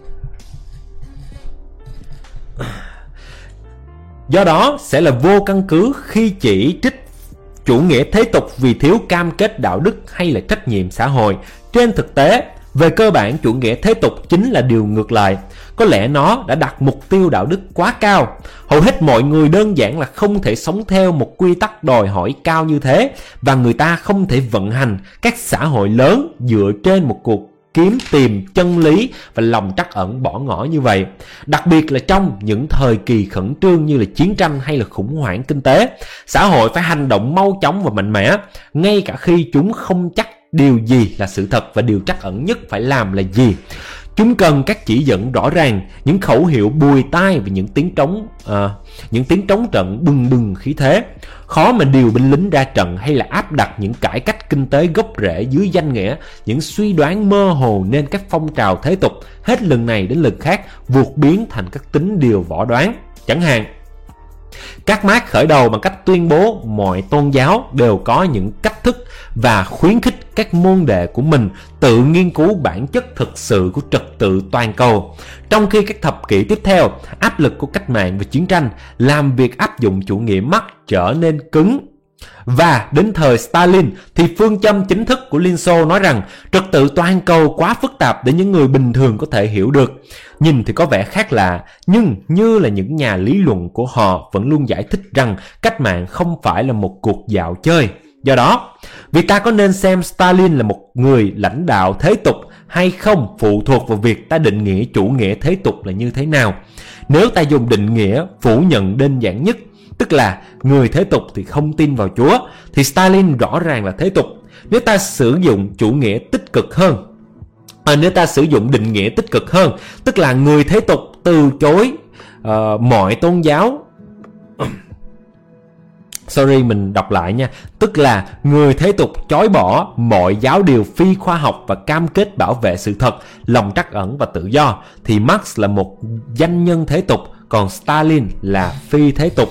Do đó sẽ là vô căn cứ khi chỉ trích chủ nghĩa thế tục vì thiếu cam kết đạo đức hay là trách nhiệm xã hội. Trên thực tế, về cơ bản chủ nghĩa thế tục chính là điều ngược lại. Có lẽ nó đã đặt mục tiêu đạo đức quá cao. Hầu hết mọi người đơn giản là không thể sống theo một quy tắc đòi hỏi cao như thế, và người ta không thể vận hành các xã hội lớn dựa trên một cuộc kiếm tìm chân lý và lòng trắc ẩn bỏ ngỏ như vậy. Đặc biệt là trong những thời kỳ khẩn trương như là chiến tranh hay là khủng hoảng kinh tế, xã hội phải hành động mau chóng và mạnh mẽ, ngay cả khi chúng không chắc điều gì là sự thật và điều trắc ẩn nhất phải làm là gì. Chúng cần các chỉ dẫn rõ ràng, những khẩu hiệu bùi tai và những tiếng trống trận bừng bừng khí thế. Khó mà điều binh lính ra trận hay là áp đặt những cải cách kinh tế gốc rễ dưới danh nghĩa những suy đoán mơ hồ, nên các phong trào thế tục hết lần này đến lần khác vụt biến thành các tín điều võ đoán. Chẳng hạn, các Mác khởi đầu bằng cách tuyên bố mọi tôn giáo đều có những cách thức và khuyến khích các môn đệ của mình tự nghiên cứu bản chất thực sự của trật tự toàn cầu. Trong khi các thập kỷ tiếp theo, áp lực của cách mạng và chiến tranh làm việc áp dụng chủ nghĩa Mác trở nên cứng. Và đến thời Stalin thì phương châm chính thức của Liên Xô nói rằng trật tự toàn cầu quá phức tạp để những người bình thường có thể hiểu được. Nhìn thì có vẻ khác lạ, nhưng như là những nhà lý luận của họ vẫn luôn giải thích rằng cách mạng không phải là một cuộc dạo chơi. Do đó, việc ta có nên xem Stalin là một người lãnh đạo thế tục hay không phụ thuộc vào việc ta định nghĩa chủ nghĩa thế tục là như thế nào. Nếu ta dùng định nghĩa phủ nhận đơn giản nhất, tức là người thế tục thì không tin vào Chúa, thì Stalin rõ ràng là thế tục. Nếu ta sử dụng chủ nghĩa tích cực hơn, nếu ta sử dụng định nghĩa tích cực hơn, tức là người thế tục từ chối mọi tôn giáo. Sorry, mình đọc lại nha. Tức là người thế tục chối bỏ mọi giáo điều phi khoa học và cam kết bảo vệ sự thật, lòng trắc ẩn và tự do, thì Marx là một danh nhân thế tục, còn Stalin là phi thế tục.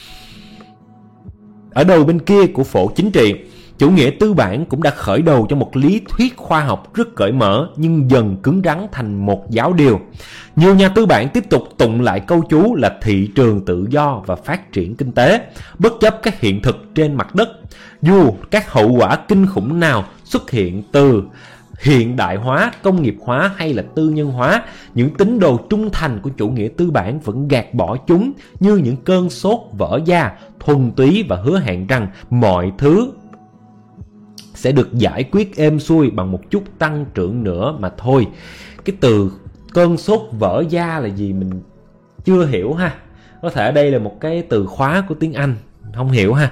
Ở đầu bên kia của phổ chính trị, chủ nghĩa tư bản cũng đã khởi đầu cho một lý thuyết khoa học rất cởi mở nhưng dần cứng rắn thành một giáo điều. Nhiều nhà tư bản tiếp tục tụng lại câu chú là thị trường tự do và phát triển kinh tế, bất chấp các hiện thực trên mặt đất. Dù các hậu quả kinh khủng nào xuất hiện từ hiện đại hóa, công nghiệp hóa hay là tư nhân hóa, những tín đồ trung thành của chủ nghĩa tư bản vẫn gạt bỏ chúng như những cơn sốt vỡ da, thuần túy và hứa hẹn rằng mọi thứ sẽ được giải quyết êm xuôi bằng một chút tăng trưởng nữa mà thôi. Cái từ cơn sốt vỡ da là gì mình chưa hiểu ha. Có thể đây là một cái từ khóa của tiếng Anh, không hiểu ha.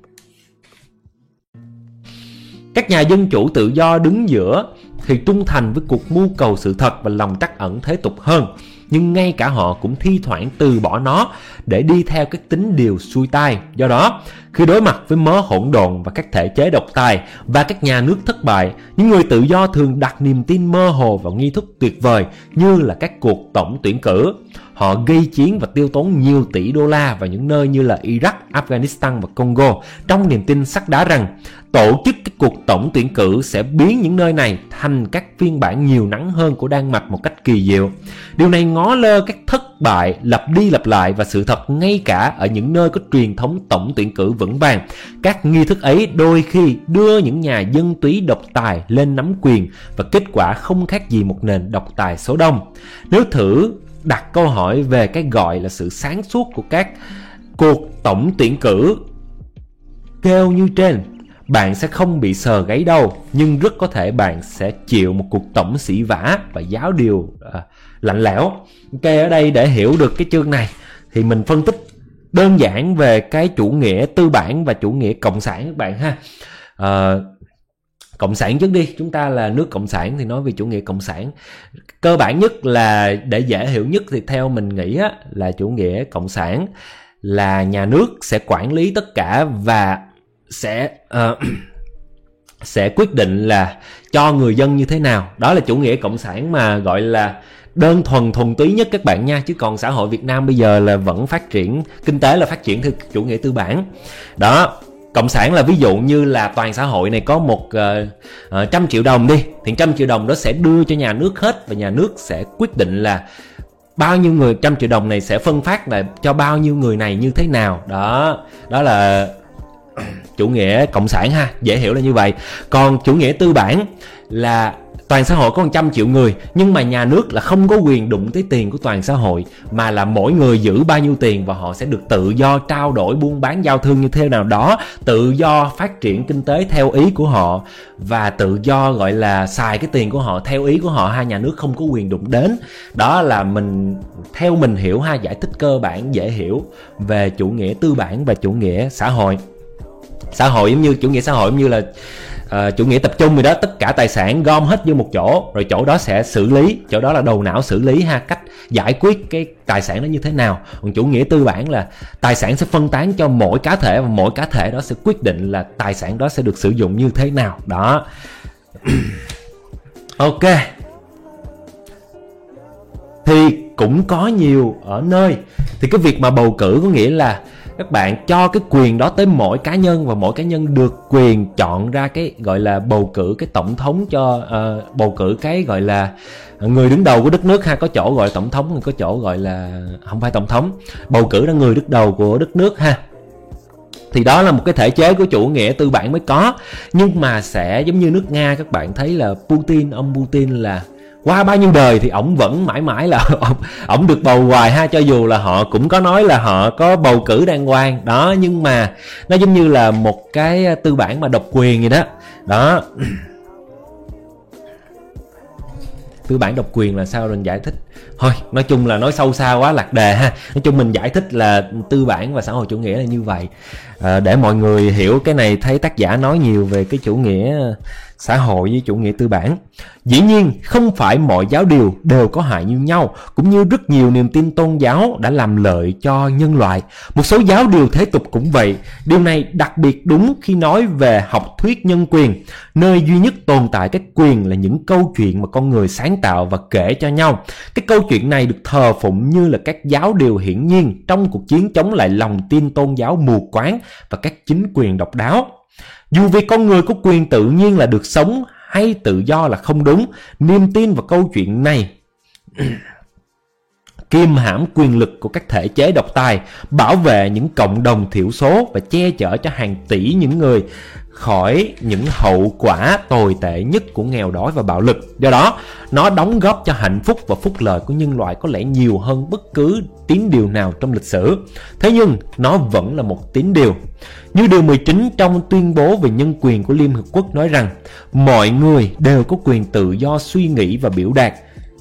Các nhà dân chủ tự do đứng giữa thì trung thành với cuộc mưu cầu sự thật và lòng trắc ẩn thế tục hơn, nhưng ngay cả họ cũng thi thoảng từ bỏ nó để đi theo các tín điều xuôi tai. Do đó, khi đối mặt với mớ hỗn độn và các thể chế độc tài và các nhà nước thất bại, những người tự do thường đặt niềm tin mơ hồ vào nghi thức tuyệt vời như là các cuộc tổng tuyển cử. Họ gây chiến và tiêu tốn nhiều tỷ đô la vào những nơi như là Iraq, Afghanistan và Congo trong niềm tin sắt đá rằng tổ chức các cuộc tổng tuyển cử sẽ biến những nơi này thành các phiên bản nhiều nắng hơn của Đan Mạch một cách kỳ diệu. Điều này ngó lơ các thất bại lặp đi lặp lại và sự thật ngay cả ở những nơi có truyền thống tổng tuyển cử vững vàng. Các nghi thức ấy đôi khi đưa những nhà dân túy độc tài lên nắm quyền và kết quả không khác gì một nền độc tài số đông. Nếu thử đặt câu hỏi về cái gọi là sự sáng suốt của các cuộc tổng tuyển cử kêu như trên, bạn sẽ không bị sờ gáy đâu, nhưng rất có thể bạn sẽ chịu một cuộc tổng sỉ vả và giáo điều lạnh lẽo. Ok, ở đây để hiểu được cái chương này thì mình phân tích đơn giản về cái chủ nghĩa tư bản và chủ nghĩa cộng sản các bạn ha. Cộng sản trước đi, chúng ta là nước cộng sản thì nói về chủ nghĩa cộng sản. Cơ bản nhất là để dễ hiểu nhất thì theo mình nghĩ á, là chủ nghĩa cộng sản là nhà nước sẽ quản lý tất cả và sẽ quyết định là cho người dân như thế nào. Đó là chủ nghĩa cộng sản mà gọi là đơn thuần túy nhất các bạn nha. Chứ còn xã hội Việt Nam bây giờ là vẫn phát triển, kinh tế là phát triển theo chủ nghĩa tư bản. Đó, cộng sản là ví dụ như là toàn xã hội này có 100 triệu đồng đi, thì 100 triệu đồng đó sẽ đưa cho nhà nước hết, và nhà nước sẽ quyết định là bao nhiêu người 100 triệu đồng này sẽ phân phát là cho bao nhiêu người này như thế nào. Đó là chủ nghĩa cộng sản ha, dễ hiểu là như vậy. Còn chủ nghĩa tư bản là toàn xã hội có 100 triệu người, nhưng mà nhà nước là không có quyền đụng tới tiền của toàn xã hội, mà là mỗi người giữ bao nhiêu tiền và họ sẽ được tự do trao đổi, buôn bán, giao thương như thế nào đó, tự do phát triển kinh tế theo ý của họ và tự do gọi là xài cái tiền của họ theo ý của họ ha, nhà nước không có quyền đụng đến. Đó là theo mình hiểu ha, giải thích cơ bản dễ hiểu về chủ nghĩa tư bản và chủ nghĩa xã hội. Xã hội giống như chủ nghĩa xã hội giống như là chủ nghĩa tập trung rồi đó, tất cả tài sản gom hết vô một chỗ, rồi chỗ đó sẽ xử lý, chỗ đó là đầu não xử lý ha, cách giải quyết cái tài sản đó như thế nào. Còn chủ nghĩa tư bản là tài sản sẽ phân tán cho mỗi cá thể, và mỗi cá thể đó sẽ quyết định là tài sản đó sẽ được sử dụng như thế nào. Đó. Ok. Thì cũng có nhiều ở nơi thì cái việc mà bầu cử có nghĩa là các bạn cho cái quyền đó tới mỗi cá nhân, và mỗi cá nhân được quyền chọn ra cái gọi là bầu cử cái tổng thống cho bầu cử cái gọi là người đứng đầu của đất nước ha. Có chỗ gọi là tổng thống, có chỗ gọi là không phải tổng thống, bầu cử ra người đứng đầu của đất nước ha. Thì đó là một cái thể chế của chủ nghĩa tư bản mới có. Nhưng mà sẽ giống như nước Nga, các bạn thấy là ông Putin là qua bao nhiêu đời thì ổng vẫn mãi mãi là ổng được bầu hoài ha, cho dù là họ cũng có nói là họ có bầu cử đàng hoàng đó, nhưng mà nó giống như là một cái tư bản mà độc quyền vậy đó. Đó. Tư bản độc quyền là sao mình giải thích? Thôi, nói chung là nói sâu xa quá lạc đề ha. Nói chung mình giải thích là tư bản và xã hội chủ nghĩa là như vậy. Để mọi người hiểu cái này, thấy tác giả nói nhiều về cái chủ nghĩa xã hội với chủ nghĩa tư bản. Dĩ nhiên, không phải mọi giáo điều đều có hại như nhau, cũng như rất nhiều niềm tin tôn giáo đã làm lợi cho nhân loại. Một số giáo điều thế tục cũng vậy. Điều này đặc biệt đúng khi nói về học thuyết nhân quyền, nơi duy nhất tồn tại các quyền là những câu chuyện mà con người sáng tạo và kể cho nhau. Cái câu chuyện này được thờ phụng như là các giáo điều hiển nhiên trong cuộc chiến chống lại lòng tin tôn giáo mù quáng và các chính quyền độc đáo. Dù vì con người có quyền tự nhiên là được sống hay tự do là không đúng, niềm tin vào câu chuyện này kiềm hãm quyền lực của các thể chế độc tài, bảo vệ những cộng đồng thiểu số và che chở cho hàng tỷ những người khỏi những hậu quả tồi tệ nhất của nghèo đói và bạo lực. Do đó, nó đóng góp cho hạnh phúc và phúc lợi của nhân loại có lẽ nhiều hơn bất cứ tín điều nào trong lịch sử. Thế nhưng, nó vẫn là một tín điều. Như điều 19 trong tuyên bố về nhân quyền của Liên Hợp Quốc nói rằng, mọi người đều có quyền tự do suy nghĩ và biểu đạt.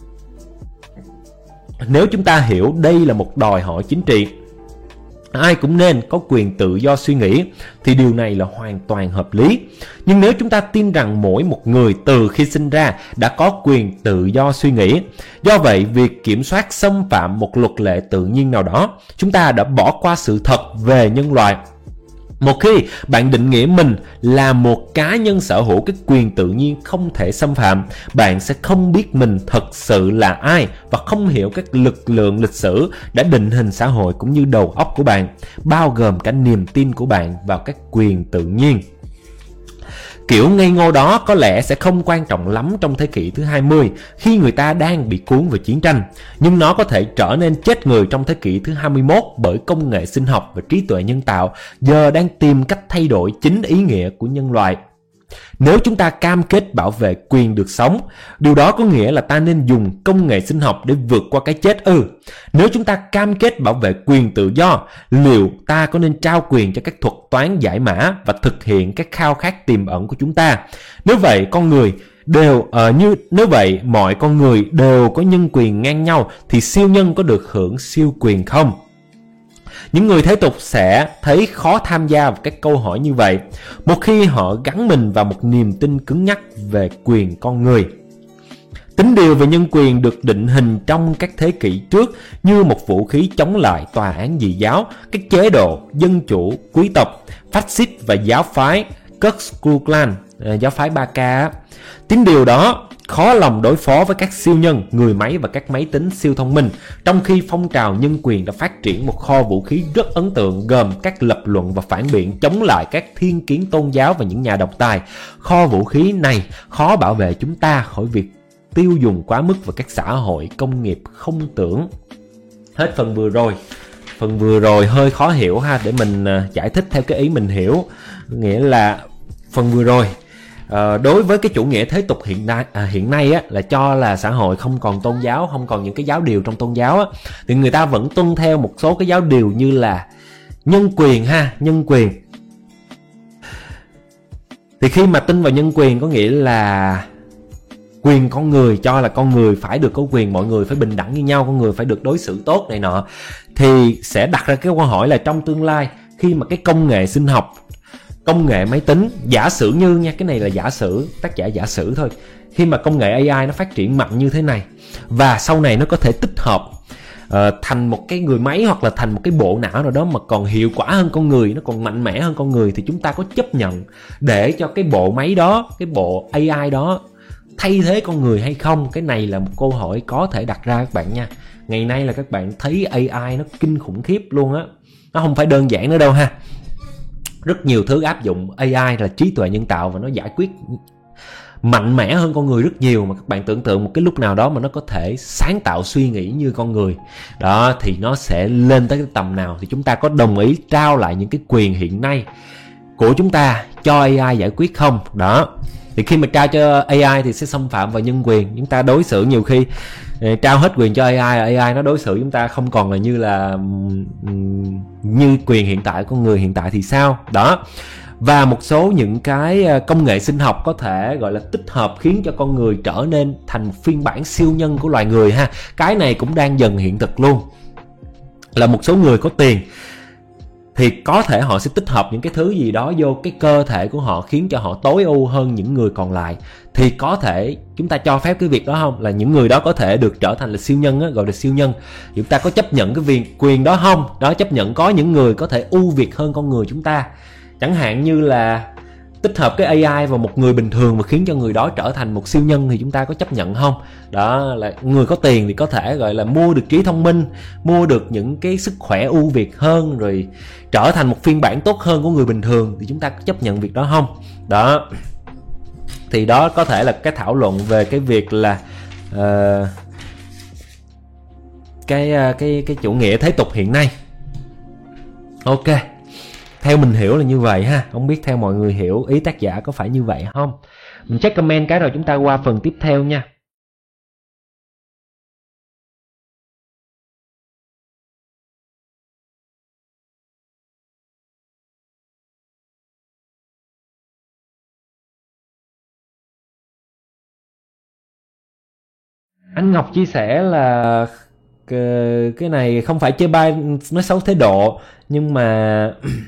Nếu chúng ta hiểu đây là một đòi hỏi chính trị, ai cũng nên có quyền tự do suy nghĩ, thì điều này là hoàn toàn hợp lý. Nhưng nếu chúng ta tin rằng mỗi một người từ khi sinh ra đã có quyền tự do suy nghĩ, do vậy việc kiểm soát xâm phạm một luật lệ tự nhiên nào đó, chúng ta đã bỏ qua sự thật về nhân loại. Một khi bạn định nghĩa mình là một cá nhân sở hữu các quyền tự nhiên không thể xâm phạm, bạn sẽ không biết mình thật sự là ai và không hiểu các lực lượng lịch sử đã định hình xã hội cũng như đầu óc của bạn, bao gồm cả niềm tin của bạn vào các quyền tự nhiên. Kiểu ngây ngô đó có lẽ sẽ không quan trọng lắm trong thế kỷ thứ 20 khi người ta đang bị cuốn vào chiến tranh, nhưng nó có thể trở nên chết người trong thế kỷ thứ 21 bởi công nghệ sinh học và trí tuệ nhân tạo giờ đang tìm cách thay đổi chính ý nghĩa của nhân loại. Nếu chúng ta cam kết bảo vệ quyền được sống, điều đó có nghĩa là ta nên dùng công nghệ sinh học để vượt qua cái chết ư? Nếu chúng ta cam kết bảo vệ quyền tự do, liệu ta có nên trao quyền cho các thuật toán giải mã và thực hiện các khao khát tiềm ẩn của chúng ta? Nếu vậy, mọi con người đều có nhân quyền ngang nhau, thì siêu nhân có được hưởng siêu quyền không? Những người thế tục sẽ thấy khó tham gia vào các câu hỏi như vậy, một khi họ gắn mình vào một niềm tin cứng nhắc về quyền con người. Tín điều về nhân quyền được định hình trong các thế kỷ trước như một vũ khí chống lại tòa án dị giáo, các chế độ dân chủ, quý tộc, phát xít và giáo phái Ku Klux Klan, giáo phái 3K. Tín điều đó khó lòng đối phó với các siêu nhân, người máy và các máy tính siêu thông minh, trong khi phong trào nhân quyền đã phát triển một kho vũ khí rất ấn tượng gồm các lập luận và phản biện chống lại các thiên kiến tôn giáo và những nhà độc tài. Kho vũ khí này khó bảo vệ chúng ta khỏi việc tiêu dùng quá mức vào các xã hội công nghiệp không tưởng. Hết phần vừa rồi. Phần vừa rồi hơi khó hiểu ha, để mình giải thích theo cái ý mình hiểu. Nghĩa là phần vừa rồi đối với cái chủ nghĩa thế tục hiện nay á, là cho là xã hội không còn tôn giáo, không còn những cái giáo điều trong tôn giáo á, thì người ta vẫn tuân theo một số cái giáo điều như là nhân quyền ha, nhân quyền. Thì khi mà tin vào nhân quyền có nghĩa là quyền con người, cho là con người phải được có quyền, mọi người phải bình đẳng như nhau, con người phải được đối xử tốt này nọ, thì sẽ đặt ra cái câu hỏi là trong tương lai khi mà cái công nghệ sinh học, công nghệ máy tính, giả sử như nha, cái này là giả sử, tác giả giả sử thôi, khi mà công nghệ AI nó phát triển mạnh như thế này và sau này nó có thể tích hợp thành một cái người máy hoặc là thành một cái bộ não nào đó mà còn hiệu quả hơn con người, nó còn mạnh mẽ hơn con người, thì chúng ta có chấp nhận để cho cái bộ máy đó, cái bộ AI đó thay thế con người hay không? Cái này là một câu hỏi có thể đặt ra các bạn nha. Ngày nay là các bạn thấy AI nó kinh khủng khiếp luôn á, nó không phải đơn giản nữa đâu ha. Rất nhiều thứ áp dụng AI là trí tuệ nhân tạo và nó giải quyết mạnh mẽ hơn con người rất nhiều, mà các bạn tưởng tượng một cái lúc nào đó mà nó có thể sáng tạo suy nghĩ như con người đó thì nó sẽ lên tới cái tầm nào, thì chúng ta có đồng ý trao lại những cái quyền hiện nay của chúng ta cho AI giải quyết không? Đó, thì khi mà trao cho AI thì sẽ xâm phạm vào nhân quyền. Chúng ta đối xử nhiều khi trao hết quyền cho AI nó đối xử chúng ta không còn là như quyền hiện tại của con người hiện tại thì sao? Đó. Và một số những cái công nghệ sinh học có thể gọi là tích hợp khiến cho con người trở nên thành phiên bản siêu nhân của loài người ha. Cái này cũng đang dần hiện thực luôn. Là một số người có tiền thì có thể họ sẽ tích hợp những cái thứ gì đó vô cái cơ thể của họ khiến cho họ tối ưu hơn những người còn lại. Thì có thể chúng ta cho phép cái việc đó không? Là những người đó có thể được trở thành là siêu nhân á, gọi là siêu nhân. Chúng ta có chấp nhận cái quyền đó không? Đó, chấp nhận có những người có thể ưu việt hơn con người chúng ta. Chẳng hạn như là tích hợp cái AI vào một người bình thường và khiến cho người đó trở thành một siêu nhân thì chúng ta có chấp nhận không? Đó là người có tiền thì có thể gọi là mua được trí thông minh, mua được những cái sức khỏe ưu việt hơn, rồi trở thành một phiên bản tốt hơn của người bình thường, thì chúng ta có chấp nhận việc đó không? Đó. Thì đó có thể là cái thảo luận về cái việc là cái chủ nghĩa thế tục hiện nay. Ok, theo mình hiểu là như vậy ha, không biết theo mọi người hiểu ý tác giả có phải như vậy không? Mình check comment cái rồi chúng ta qua phần tiếp theo nha. Anh Ngọc chia sẻ là cái này không phải chê bai nói xấu thái độ, nhưng mà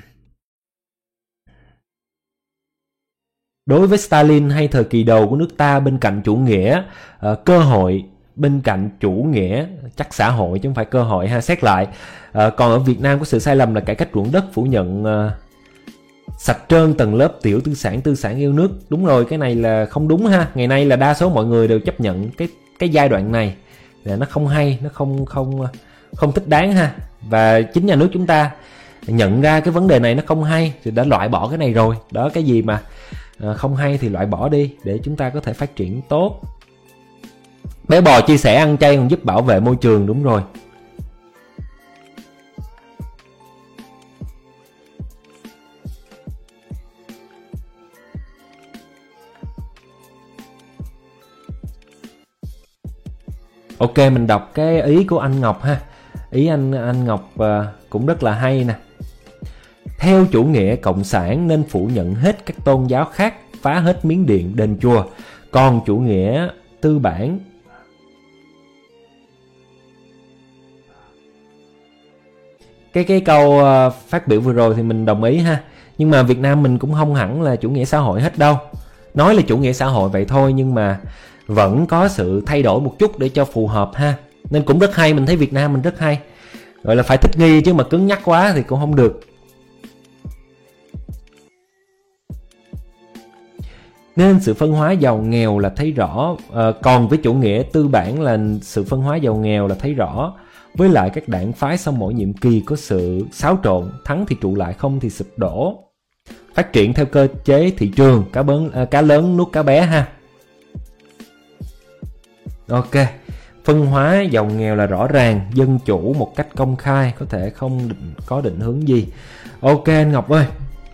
đối với Stalin hay thời kỳ đầu của nước ta, bên cạnh chủ nghĩa cơ hội, bên cạnh chủ nghĩa chắc xã hội chứ không phải cơ hội ha, xét lại còn ở Việt Nam có sự sai lầm là cải cách ruộng đất, phủ nhận sạch trơn tầng lớp tiểu tư sản yêu nước. Đúng rồi, cái này là không đúng ha. Ngày nay là đa số mọi người đều chấp nhận cái giai đoạn này là nó không hay, nó không thích đáng ha. Và chính nhà nước chúng ta nhận ra cái vấn đề này nó không hay thì đã loại bỏ cái này rồi. Đó, cái gì mà không hay thì loại bỏ đi để chúng ta có thể phát triển tốt. Bé Bò chia sẻ ăn chay còn giúp bảo vệ môi trường. Đúng rồi. Ok, mình đọc cái ý của anh Ngọc ha. Ý anh Ngọc cũng rất là hay nè. Theo chủ nghĩa cộng sản nên phủ nhận hết các tôn giáo khác, phá hết miếu điện đền chùa. Còn chủ nghĩa tư bản cái câu phát biểu vừa rồi thì mình đồng ý ha. Nhưng mà Việt Nam mình cũng không hẳn là chủ nghĩa xã hội hết đâu. Nói là chủ nghĩa xã hội vậy thôi nhưng mà vẫn có sự thay đổi một chút để cho phù hợp ha. Nên cũng rất hay, mình thấy Việt Nam mình rất hay. Gọi là phải thích nghi chứ mà cứng nhắc quá thì cũng không được. Nên sự phân hóa giàu nghèo là thấy rõ. Còn với chủ nghĩa tư bản là sự phân hóa giàu nghèo là thấy rõ. Với lại các đảng phái sau mỗi nhiệm kỳ có sự xáo trộn, thắng thì trụ lại, không thì sụp đổ. Phát triển theo cơ chế thị trường, cá lớn nuốt cá bé ha. Ok, phân hóa giàu nghèo là rõ ràng, dân chủ một cách công khai, có thể không có định hướng gì. Ok anh Ngọc ơi,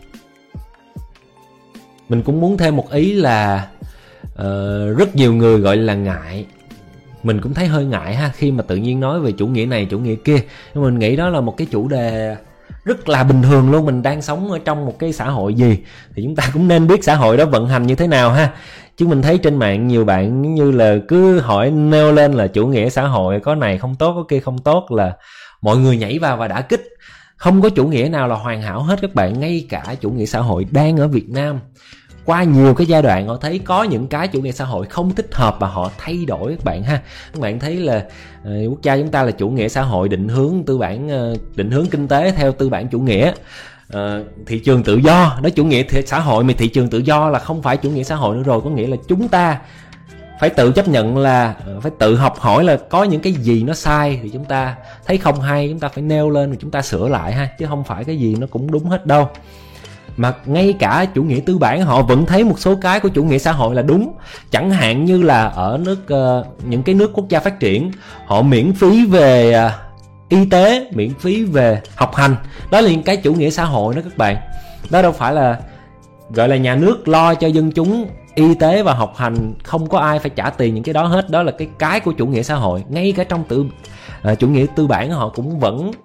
mình cũng muốn thêm một ý là rất nhiều người gọi là ngại. Mình cũng thấy hơi ngại ha, khi mà tự nhiên nói về chủ nghĩa này, chủ nghĩa kia. Nhưng mình nghĩ đó là một cái chủ đề rất là bình thường luôn. Mình đang sống ở trong một cái xã hội gì thì chúng ta cũng nên biết xã hội đó vận hành như thế nào ha. Chứ mình thấy trên mạng nhiều bạn như là cứ hỏi nêu lên là chủ nghĩa xã hội có này không tốt, có kia không tốt là mọi người nhảy vào và đả kích. Không có chủ nghĩa nào là hoàn hảo hết các bạn. Ngay cả chủ nghĩa xã hội đang ở Việt Nam, qua nhiều cái giai đoạn họ thấy có những cái chủ nghĩa xã hội không thích hợp và họ thay đổi các bạn ha. Các bạn thấy là quốc gia chúng ta là chủ nghĩa xã hội định hướng tư bản, định hướng kinh tế theo tư bản chủ nghĩa, thị trường tự do. Đó, chủ nghĩa xã hội mà thị trường tự do là không phải chủ nghĩa xã hội nữa rồi. Có nghĩa là chúng ta phải tự chấp nhận là phải tự học hỏi là có những cái gì nó sai thì chúng ta thấy không hay, chúng ta phải nêu lên và chúng ta sửa lại ha, chứ không phải cái gì nó cũng đúng hết đâu. Mà ngay cả chủ nghĩa tư bản họ vẫn thấy một số cái của chủ nghĩa xã hội là đúng. Chẳng hạn như là ở những cái nước quốc gia phát triển, họ miễn phí về y tế, miễn phí về học hành. Đó là những cái chủ nghĩa xã hội đó các bạn. Đó đâu phải là gọi là nhà nước lo cho dân chúng y tế và học hành, không có ai phải trả tiền những cái đó hết. Đó là cái của chủ nghĩa xã hội. Ngay cả trong chủ nghĩa tư bản họ cũng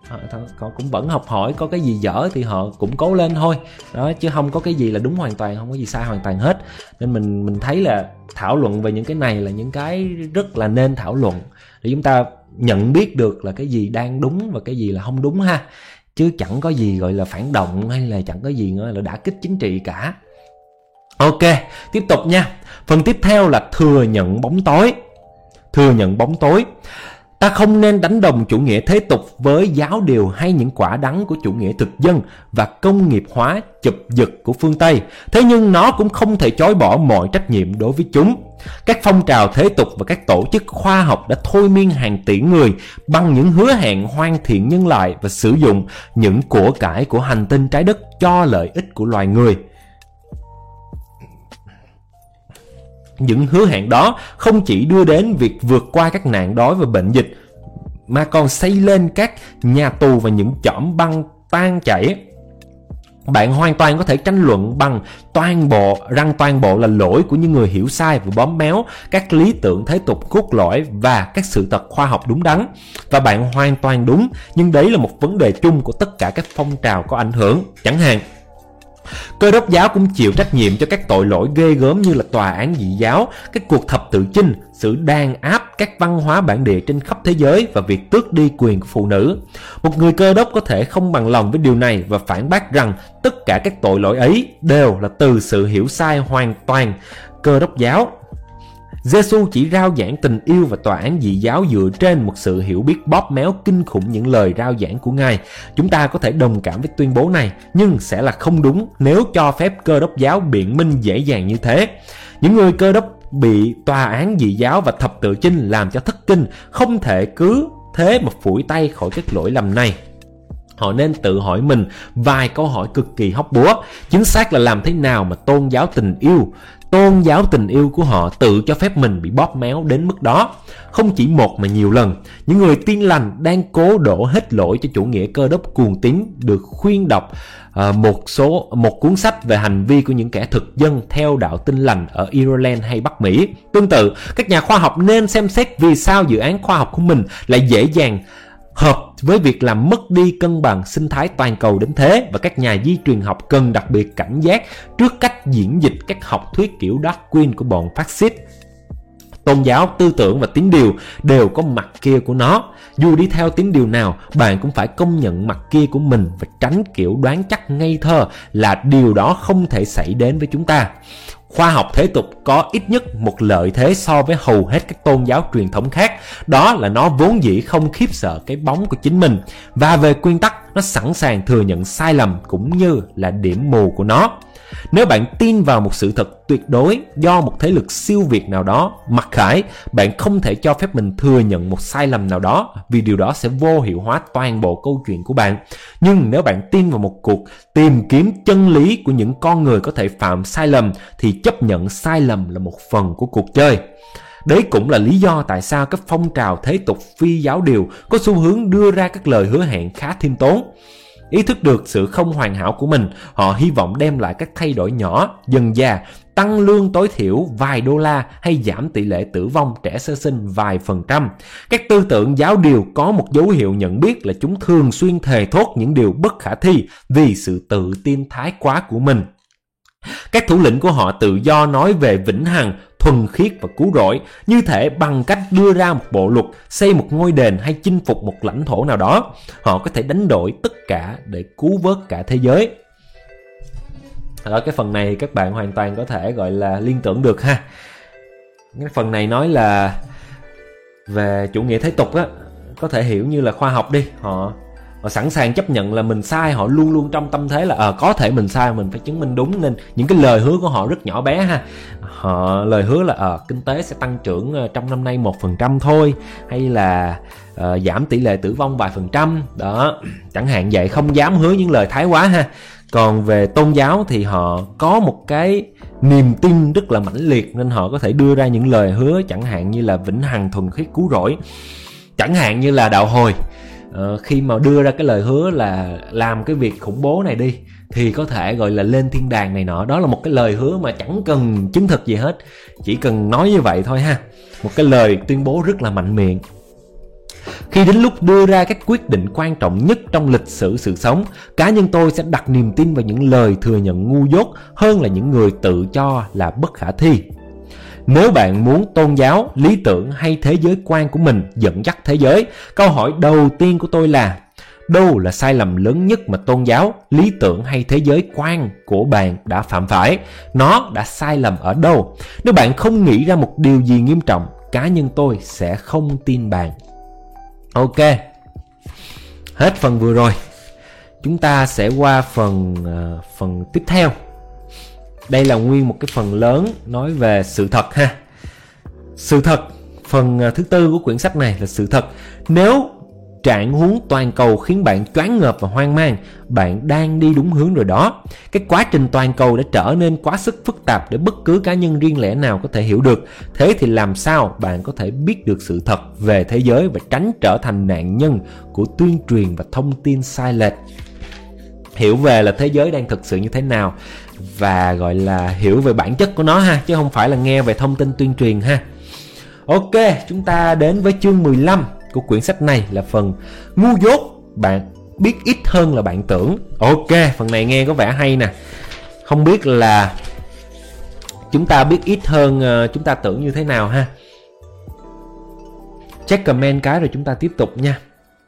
vẫn học hỏi, có cái gì dở thì họ cũng cố lên thôi. Đó, chứ không có cái gì là đúng hoàn toàn, không có gì sai hoàn toàn hết. Nên mình thấy là thảo luận về những cái này là những cái rất là nên thảo luận để chúng ta nhận biết được là cái gì đang đúng và cái gì là không đúng ha. Chứ chẳng có gì gọi là phản động hay là chẳng có gì gọi là đả kích chính trị cả. Ok, tiếp tục nha. Phần tiếp theo là thừa nhận bóng tối. Thừa nhận bóng tối. Ta không nên đánh đồng chủ nghĩa thế tục với giáo điều hay những quả đắng của chủ nghĩa thực dân và công nghiệp hóa chụp giật của phương Tây. Thế nhưng nó cũng không thể chối bỏ mọi trách nhiệm đối với chúng. Các phong trào thế tục và các tổ chức khoa học đã thôi miên hàng tỷ người bằng những hứa hẹn hoàn thiện nhân loại và sử dụng những của cải của hành tinh trái đất cho lợi ích của loài người. Những hứa hẹn đó không chỉ đưa đến việc vượt qua các nạn đói và bệnh dịch, mà còn xây lên các nhà tù và những chõm băng tan chảy. Bạn hoàn toàn có thể tranh luận bằng toàn bộ là lỗi của những người hiểu sai và bóp méo các lý tưởng thế tục cốt lõi và các sự thật khoa học đúng đắn. Và bạn hoàn toàn đúng, nhưng đấy là một vấn đề chung của tất cả các phong trào có ảnh hưởng. Chẳng hạn, Cơ đốc giáo cũng chịu trách nhiệm cho các tội lỗi ghê gớm như là tòa án dị giáo, các cuộc thập tự chinh, sự đàn áp các văn hóa bản địa trên khắp thế giới và việc tước đi quyền của phụ nữ. Một người Cơ đốc có thể không bằng lòng với điều này và phản bác rằng tất cả các tội lỗi ấy đều là từ sự hiểu sai hoàn toàn Cơ đốc giáo. Giê-xu chỉ rao giảng tình yêu và tòa án dị giáo dựa trên một sự hiểu biết bóp méo kinh khủng những lời rao giảng của Ngài. Chúng ta có thể đồng cảm với tuyên bố này, nhưng sẽ là không đúng nếu cho phép Cơ đốc giáo biện minh dễ dàng như thế. Những người Cơ đốc bị tòa án dị giáo và thập tự chinh làm cho thất kinh, không thể cứ thế mà phủi tay khỏi các lỗi lầm này. Họ nên tự hỏi mình vài câu hỏi cực kỳ hóc búa. Chính xác là làm thế nào mà tôn giáo tình yêu của họ tự cho phép mình bị bóp méo đến mức đó. Không chỉ một mà nhiều lần, những người tin lành đang cố đổ hết lỗi cho chủ nghĩa Cơ đốc cuồng tín được khuyên đọc một cuốn sách về hành vi của những kẻ thực dân theo đạo Tin lành ở Ireland hay Bắc Mỹ. Tương tự, các nhà khoa học nên xem xét vì sao dự án khoa học của mình lại dễ dàng hợp với việc làm mất đi cân bằng sinh thái toàn cầu đến thế, và các nhà di truyền học cần đặc biệt cảnh giác trước cách diễn dịch các học thuyết kiểu Darwin của bọn phát xít. Tôn giáo, tư tưởng và tín điều đều có mặt kia của nó. Dù đi theo tín điều nào, bạn cũng phải công nhận mặt kia của mình và tránh kiểu đoán chắc ngây thơ là điều đó không thể xảy đến với chúng ta. Khoa học thế tục có ít nhất một lợi thế so với hầu hết các tôn giáo truyền thống khác, đó là nó vốn dĩ không khiếp sợ cái bóng của chính mình, và về nguyên tắc nó sẵn sàng thừa nhận sai lầm cũng như là điểm mù của nó. Nếu bạn tin vào một sự thật tuyệt đối do một thế lực siêu việt nào đó mặc khải, bạn không thể cho phép mình thừa nhận một sai lầm nào đó, vì điều đó sẽ vô hiệu hóa toàn bộ câu chuyện của bạn. Nhưng nếu bạn tin vào một cuộc tìm kiếm chân lý của những con người có thể phạm sai lầm, thì chấp nhận sai lầm là một phần của cuộc chơi. Đấy cũng là lý do tại sao các phong trào thế tục phi giáo điều có xu hướng đưa ra các lời hứa hẹn khá khiêm tốn. Ý thức được sự không hoàn hảo của mình, họ hy vọng đem lại các thay đổi nhỏ, dần dà, tăng lương tối thiểu vài đô la hay giảm tỷ lệ tử vong trẻ sơ sinh vài %. Các tư tưởng giáo điều có một dấu hiệu nhận biết là chúng thường xuyên thề thốt những điều bất khả thi vì sự tự tin thái quá của mình. Các thủ lĩnh của họ tự do nói về vĩnh hằng, thuần khiết và cứu rỗi, như thể bằng cách đưa ra một bộ luật, xây một ngôi đền hay chinh phục một lãnh thổ nào đó, họ có thể đánh đổi tất cả để cứu vớt cả thế giới. Ở cái phần này các bạn hoàn toàn có thể gọi là liên tưởng được ha. Cái phần này nói là về chủ nghĩa thế tục á, có thể hiểu như là khoa học đi. Họ sẵn sàng chấp nhận là mình sai, họ luôn luôn trong tâm thế là có thể mình sai, mình phải chứng minh đúng, nên những cái lời hứa của họ rất nhỏ bé ha. Họ lời hứa là kinh tế sẽ tăng trưởng trong năm nay 1% thôi, hay là giảm tỷ lệ tử vong vài %, đó, chẳng hạn vậy, không dám hứa những lời thái quá ha. Còn về tôn giáo thì họ có một cái niềm tin rất là mãnh liệt, nên họ có thể đưa ra những lời hứa chẳng hạn như là vĩnh hằng, thuần khiết, cứu rỗi. Chẳng hạn như là đạo hồi, khi mà đưa ra cái lời hứa là làm cái việc khủng bố này đi thì có thể gọi là lên thiên đàng này nọ. Đó là một cái lời hứa mà chẳng cần chứng thực gì hết, chỉ cần nói như vậy thôi ha. Một cái lời tuyên bố rất là mạnh miệng. Khi đến lúc đưa ra các quyết định quan trọng nhất trong lịch sử sự sống, cá nhân tôi sẽ đặt niềm tin vào những lời thừa nhận ngu dốt hơn là những người tự cho là bất khả thi. Nếu bạn muốn tôn giáo, lý tưởng hay thế giới quan của mình dẫn dắt thế giới, câu hỏi đầu tiên của tôi là: đâu là sai lầm lớn nhất mà tôn giáo, lý tưởng hay thế giới quan của bạn đã phạm phải? Nó đã sai lầm ở đâu? Nếu bạn không nghĩ ra một điều gì nghiêm trọng, cá nhân tôi sẽ không tin bạn. Ok, hết phần vừa rồi. Chúng ta sẽ qua phần tiếp theo. Đây là nguyên một cái phần lớn nói về sự thật ha. Sự thật, phần thứ tư của quyển sách này là sự thật. Nếu trạng huống toàn cầu khiến bạn choáng ngợp và hoang mang, bạn đang đi đúng hướng rồi đó. Cái quá trình toàn cầu đã trở nên quá sức phức tạp để bất cứ cá nhân riêng lẻ nào có thể hiểu được. Thế thì làm sao bạn có thể biết được sự thật về thế giới và tránh trở thành nạn nhân của tuyên truyền và thông tin sai lệch? Hiểu về là thế giới đang thực sự như thế nào, và gọi là hiểu về bản chất của nó ha, chứ không phải là nghe về thông tin tuyên truyền ha. Ok, chúng ta đến với chương 15 của quyển sách này là phần ngu dốt, bạn biết ít hơn là bạn tưởng. Ok, phần này nghe có vẻ hay nè. Không biết là chúng ta biết ít hơn chúng ta tưởng như thế nào ha. Check comment cái rồi chúng ta tiếp tục nha.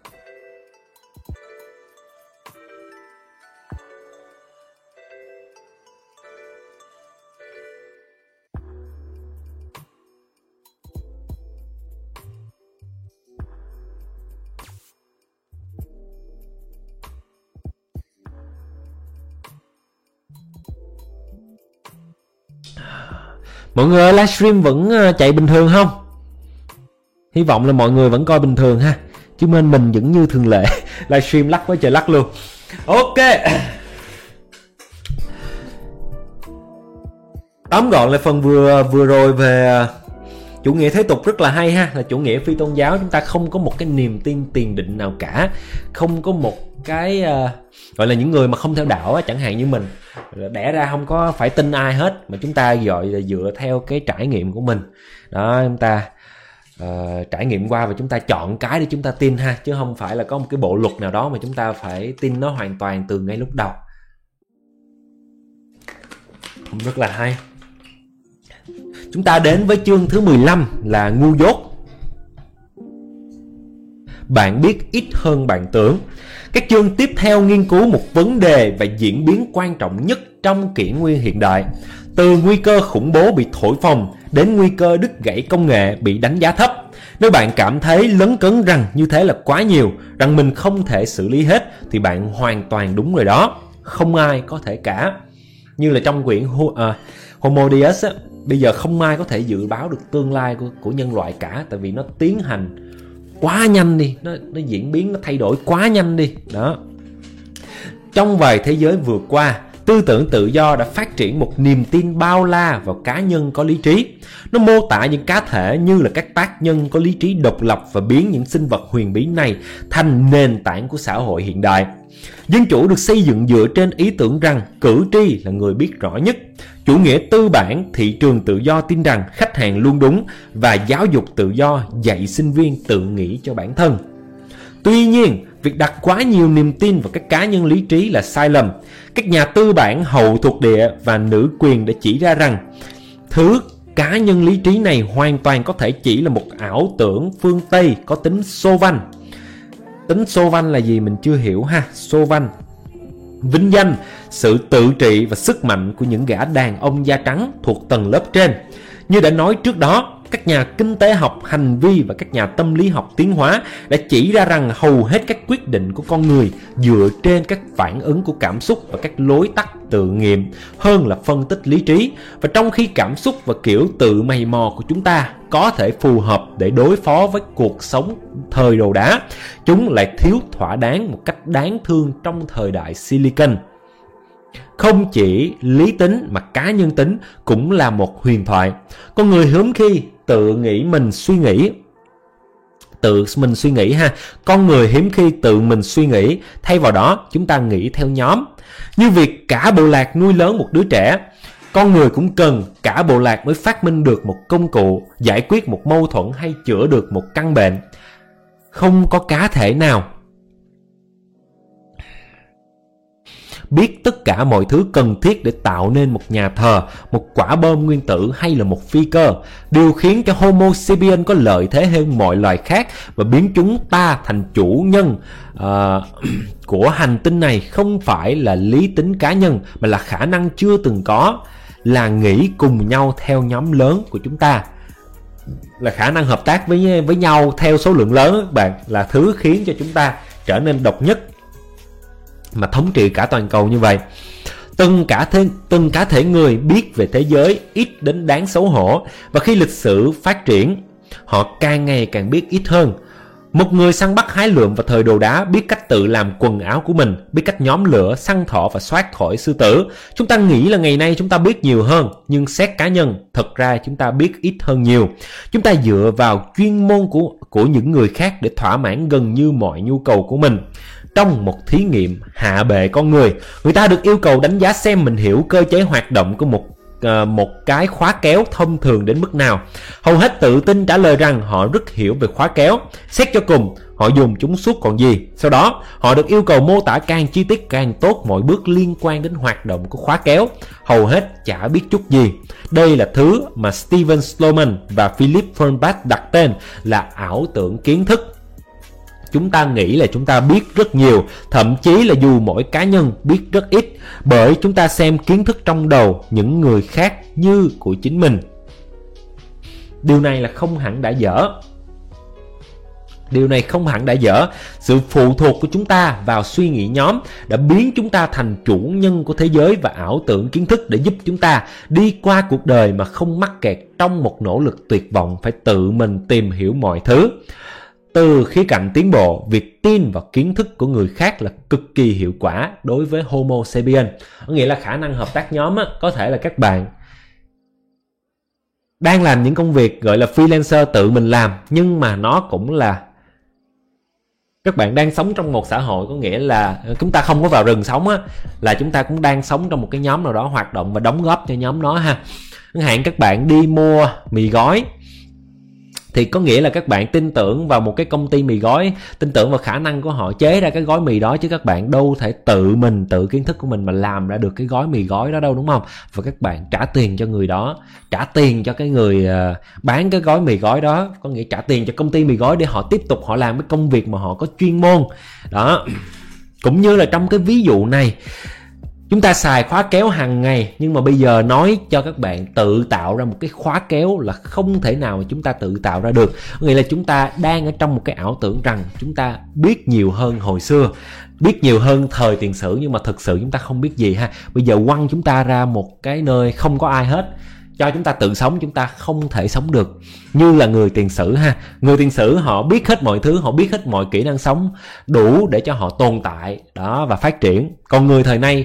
Mọi người ơi, livestream vẫn chạy bình thường không? Hy vọng là mọi người vẫn coi bình thường ha, chứ mình vẫn như thường lệ livestream lắc quá trời lắc luôn. Ok, tóm gọn lại phần vừa rồi về chủ nghĩa thế tục rất là hay ha, là chủ nghĩa phi tôn giáo. Chúng ta không có một cái niềm tin tiền định nào cả, không có một cái gọi là những người mà không theo đạo á, chẳng hạn như mình đẻ ra không có phải tin ai hết, mà chúng ta gọi là dựa theo cái trải nghiệm của mình đó. Chúng ta trải nghiệm qua và chúng ta chọn cái để chúng ta tin ha, chứ không phải là có một cái bộ luật nào đó mà chúng ta phải tin nó hoàn toàn từ ngay lúc đầu. Rất là hay. Chúng ta đến với chương thứ 15 là ngu dốt. Bạn biết ít hơn bạn tưởng. Các chương tiếp theo nghiên cứu một vấn đề và diễn biến quan trọng nhất trong kỷ nguyên hiện đại. Từ nguy cơ khủng bố bị thổi phồng đến nguy cơ đứt gãy công nghệ bị đánh giá thấp. Nếu bạn cảm thấy lấn cấn rằng như thế là quá nhiều, rằng mình không thể xử lý hết, thì bạn hoàn toàn đúng rồi đó. Không ai có thể cả. Như là trong quyển Homo Deus á, bây giờ không ai có thể dự báo được tương lai của nhân loại cả, tại vì nó tiến hành quá nhanh đi, nó diễn biến, nó thay đổi quá nhanh đi đó. Trong vài thế giới vừa qua, tư tưởng tự do đã phát triển một niềm tin bao la vào cá nhân có lý trí. Nó mô tả những cá thể như là các tác nhân có lý trí độc lập và biến những sinh vật huyền bí này thành nền tảng của xã hội hiện đại. Dân chủ được xây dựng dựa trên ý tưởng rằng cử tri là người biết rõ nhất. Chủ nghĩa tư bản, thị trường tự do tin rằng khách hàng luôn đúng, và giáo dục tự do dạy sinh viên tự nghĩ cho bản thân. Tuy nhiên, việc đặt quá nhiều niềm tin vào các cá nhân lý trí là sai lầm. Các nhà tư bản hậu thuộc địa và nữ quyền đã chỉ ra rằng thứ cá nhân lý trí này hoàn toàn có thể chỉ là một ảo tưởng phương Tây có tính xô vanh. Tính xô vanh là gì mình chưa hiểu ha. Xô vanh, vinh danh, sự tự trị và sức mạnh của những gã đàn ông da trắng thuộc tầng lớp trên. Như đã nói trước đó, các nhà kinh tế học hành vi và các nhà tâm lý học tiến hóa đã chỉ ra rằng hầu hết các quyết định của con người dựa trên các phản ứng của cảm xúc và các lối tắt tự nghiệm hơn là phân tích lý trí. Và trong khi cảm xúc và kiểu tự mày mò của chúng ta có thể phù hợp để đối phó với cuộc sống thời đồ đá, chúng lại thiếu thỏa đáng một cách đáng thương trong thời đại Silicon. Không chỉ lý tính mà cá nhân tính cũng là một huyền thoại. Con người hiếm khi tự mình suy nghĩ ha. Con người hiếm khi tự mình suy nghĩ, thay vào đó chúng ta nghĩ theo nhóm. Như việc cả bộ lạc nuôi lớn một đứa trẻ, con người cũng cần cả bộ lạc mới phát minh được một công cụ giải quyết một mâu thuẫn hay chữa được một căn bệnh. Không có cá thể nào biết tất cả mọi thứ cần thiết để tạo nên một nhà thờ, một quả bom nguyên tử hay là một phi cơ. Điều khiến cho Homo sapiens có lợi thế hơn mọi loài khác và biến chúng ta thành chủ nhân của hành tinh này không phải là lý tính cá nhân, mà là khả năng chưa từng có, là nghĩ cùng nhau theo nhóm lớn của chúng ta, là khả năng hợp tác với nhau theo số lượng lớn. Các bạn, là thứ khiến cho chúng ta trở nên độc nhất mà thống trị cả toàn cầu như vậy. Từng cá thể người biết về thế giới ít đến đáng xấu hổ, và khi lịch sử phát triển, họ càng ngày càng biết ít hơn. Một người săn bắt hái lượm vào thời đồ đá, biết cách tự làm quần áo của mình, biết cách nhóm lửa, săn thỏ và soát khỏi sư tử. Chúng ta nghĩ là ngày nay chúng ta biết nhiều hơn, nhưng xét cá nhân, thật ra chúng ta biết ít hơn nhiều. Chúng ta dựa vào chuyên môn của những người khác để thỏa mãn gần như mọi nhu cầu của mình. Trong một thí nghiệm hạ bệ con người, người ta được yêu cầu đánh giá xem mình hiểu cơ chế hoạt động của một cái khóa kéo thông thường đến mức nào. Hầu hết tự tin trả lời rằng họ rất hiểu về khóa kéo. Xét cho cùng, họ dùng chúng suốt còn gì. Sau đó, họ được yêu cầu mô tả càng chi tiết càng tốt mọi bước liên quan đến hoạt động của khóa kéo. Hầu hết chả biết chút gì. Đây là thứ mà Steven Sloman và Philip Fernbach đặt tên là ảo tưởng kiến thức. Chúng ta nghĩ là chúng ta biết rất nhiều, thậm chí là dù mỗi cá nhân biết rất ít, bởi chúng ta xem kiến thức trong đầu những người khác như của chính mình. Điều này là không hẳn đã dở. Sự phụ thuộc của chúng ta vào suy nghĩ nhóm đã biến chúng ta thành chủ nhân của thế giới và ảo tưởng kiến thức để giúp chúng ta đi qua cuộc đời mà không mắc kẹt trong một nỗ lực tuyệt vọng phải tự mình tìm hiểu mọi thứ. Từ khía cạnh tiến bộ, việc tin vào kiến thức của người khác là cực kỳ hiệu quả đối với Homo sapiens. Có nghĩa là khả năng hợp tác nhóm có thể là các bạn đang làm những công việc gọi là freelancer tự mình làm, nhưng mà nó cũng là các bạn đang sống trong một xã hội, có nghĩa là chúng ta không có vào rừng sống là chúng ta cũng đang sống trong một cái nhóm nào đó hoạt động và đóng góp cho nhóm đó ha. Chẳng hạn các bạn đi mua mì gói thì có nghĩa là các bạn tin tưởng vào một cái công ty mì gói, tin tưởng vào khả năng của họ chế ra cái gói mì đó, chứ các bạn đâu thể tự kiến thức của mình mà làm ra được cái gói mì gói đó đâu, đúng không? Và các bạn trả tiền cho người đó, trả tiền cho cái người bán cái gói mì gói đó, có nghĩa trả tiền cho công ty mì gói để họ tiếp tục họ làm cái công việc mà họ có chuyên môn đó. Cũng như là trong cái ví dụ này, chúng ta xài khóa kéo hàng ngày, nhưng mà bây giờ nói cho các bạn tự tạo ra một cái khóa kéo là không thể nào mà chúng ta tự tạo ra được. Nghĩa là chúng ta đang ở trong một cái ảo tưởng rằng chúng ta biết nhiều hơn hồi xưa, biết nhiều hơn thời tiền sử, nhưng mà thực sự chúng ta không biết gì ha. Bây giờ quăng chúng ta ra một cái nơi không có ai hết, cho chúng ta tự sống, chúng ta không thể sống được như là người tiền sử ha. Người tiền sử họ biết hết mọi thứ, họ biết hết mọi kỹ năng sống đủ để cho họ tồn tại đó và phát triển. Còn người thời nay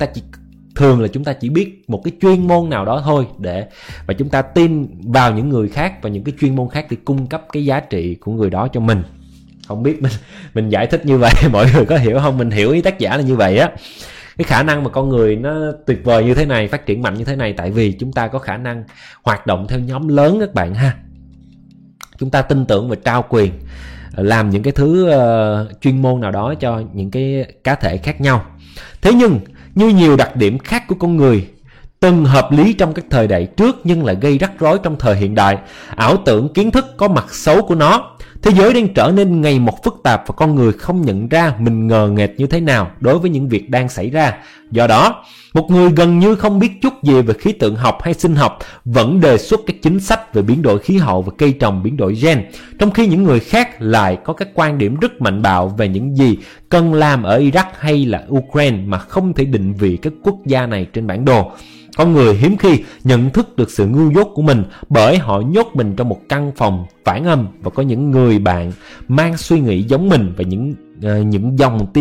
chúng ta chỉ biết một cái chuyên môn nào đó thôi, và chúng ta tin vào những người khác và những cái chuyên môn khác để cung cấp cái giá trị của người đó cho mình. Không biết mình giải thích như vậy mọi người có hiểu không? Mình hiểu ý tác giả là như vậy á. Cái khả năng mà con người nó tuyệt vời như thế này, phát triển mạnh như thế này, tại vì chúng ta có khả năng hoạt động theo nhóm lớn các bạn ha. Chúng ta tin tưởng và trao quyền làm những cái thứ chuyên môn nào đó cho những cái cá thể khác nhau. Thế nhưng như nhiều đặc điểm khác của con người từng hợp lý trong các thời đại trước nhưng lại gây rắc rối trong thời hiện đại, ảo tưởng kiến thức có mặt xấu của nó. Thế giới đang trở nên ngày một phức tạp và con người không nhận ra mình ngờ nghệch như thế nào đối với những việc đang xảy ra. Do đó, một người gần như không biết chút gì về khí tượng học hay sinh học vẫn đề xuất các chính sách về biến đổi khí hậu và cây trồng biến đổi gen, trong khi những người khác lại có các quan điểm rất mạnh bạo về những gì cần làm ở Iraq hay là Ukraine mà không thể định vị các quốc gia này trên bản đồ. Con người hiếm khi nhận thức được sự ngu dốt của mình bởi họ nhốt mình trong một căn phòng phản âm và có những người bạn mang suy nghĩ giống mình và những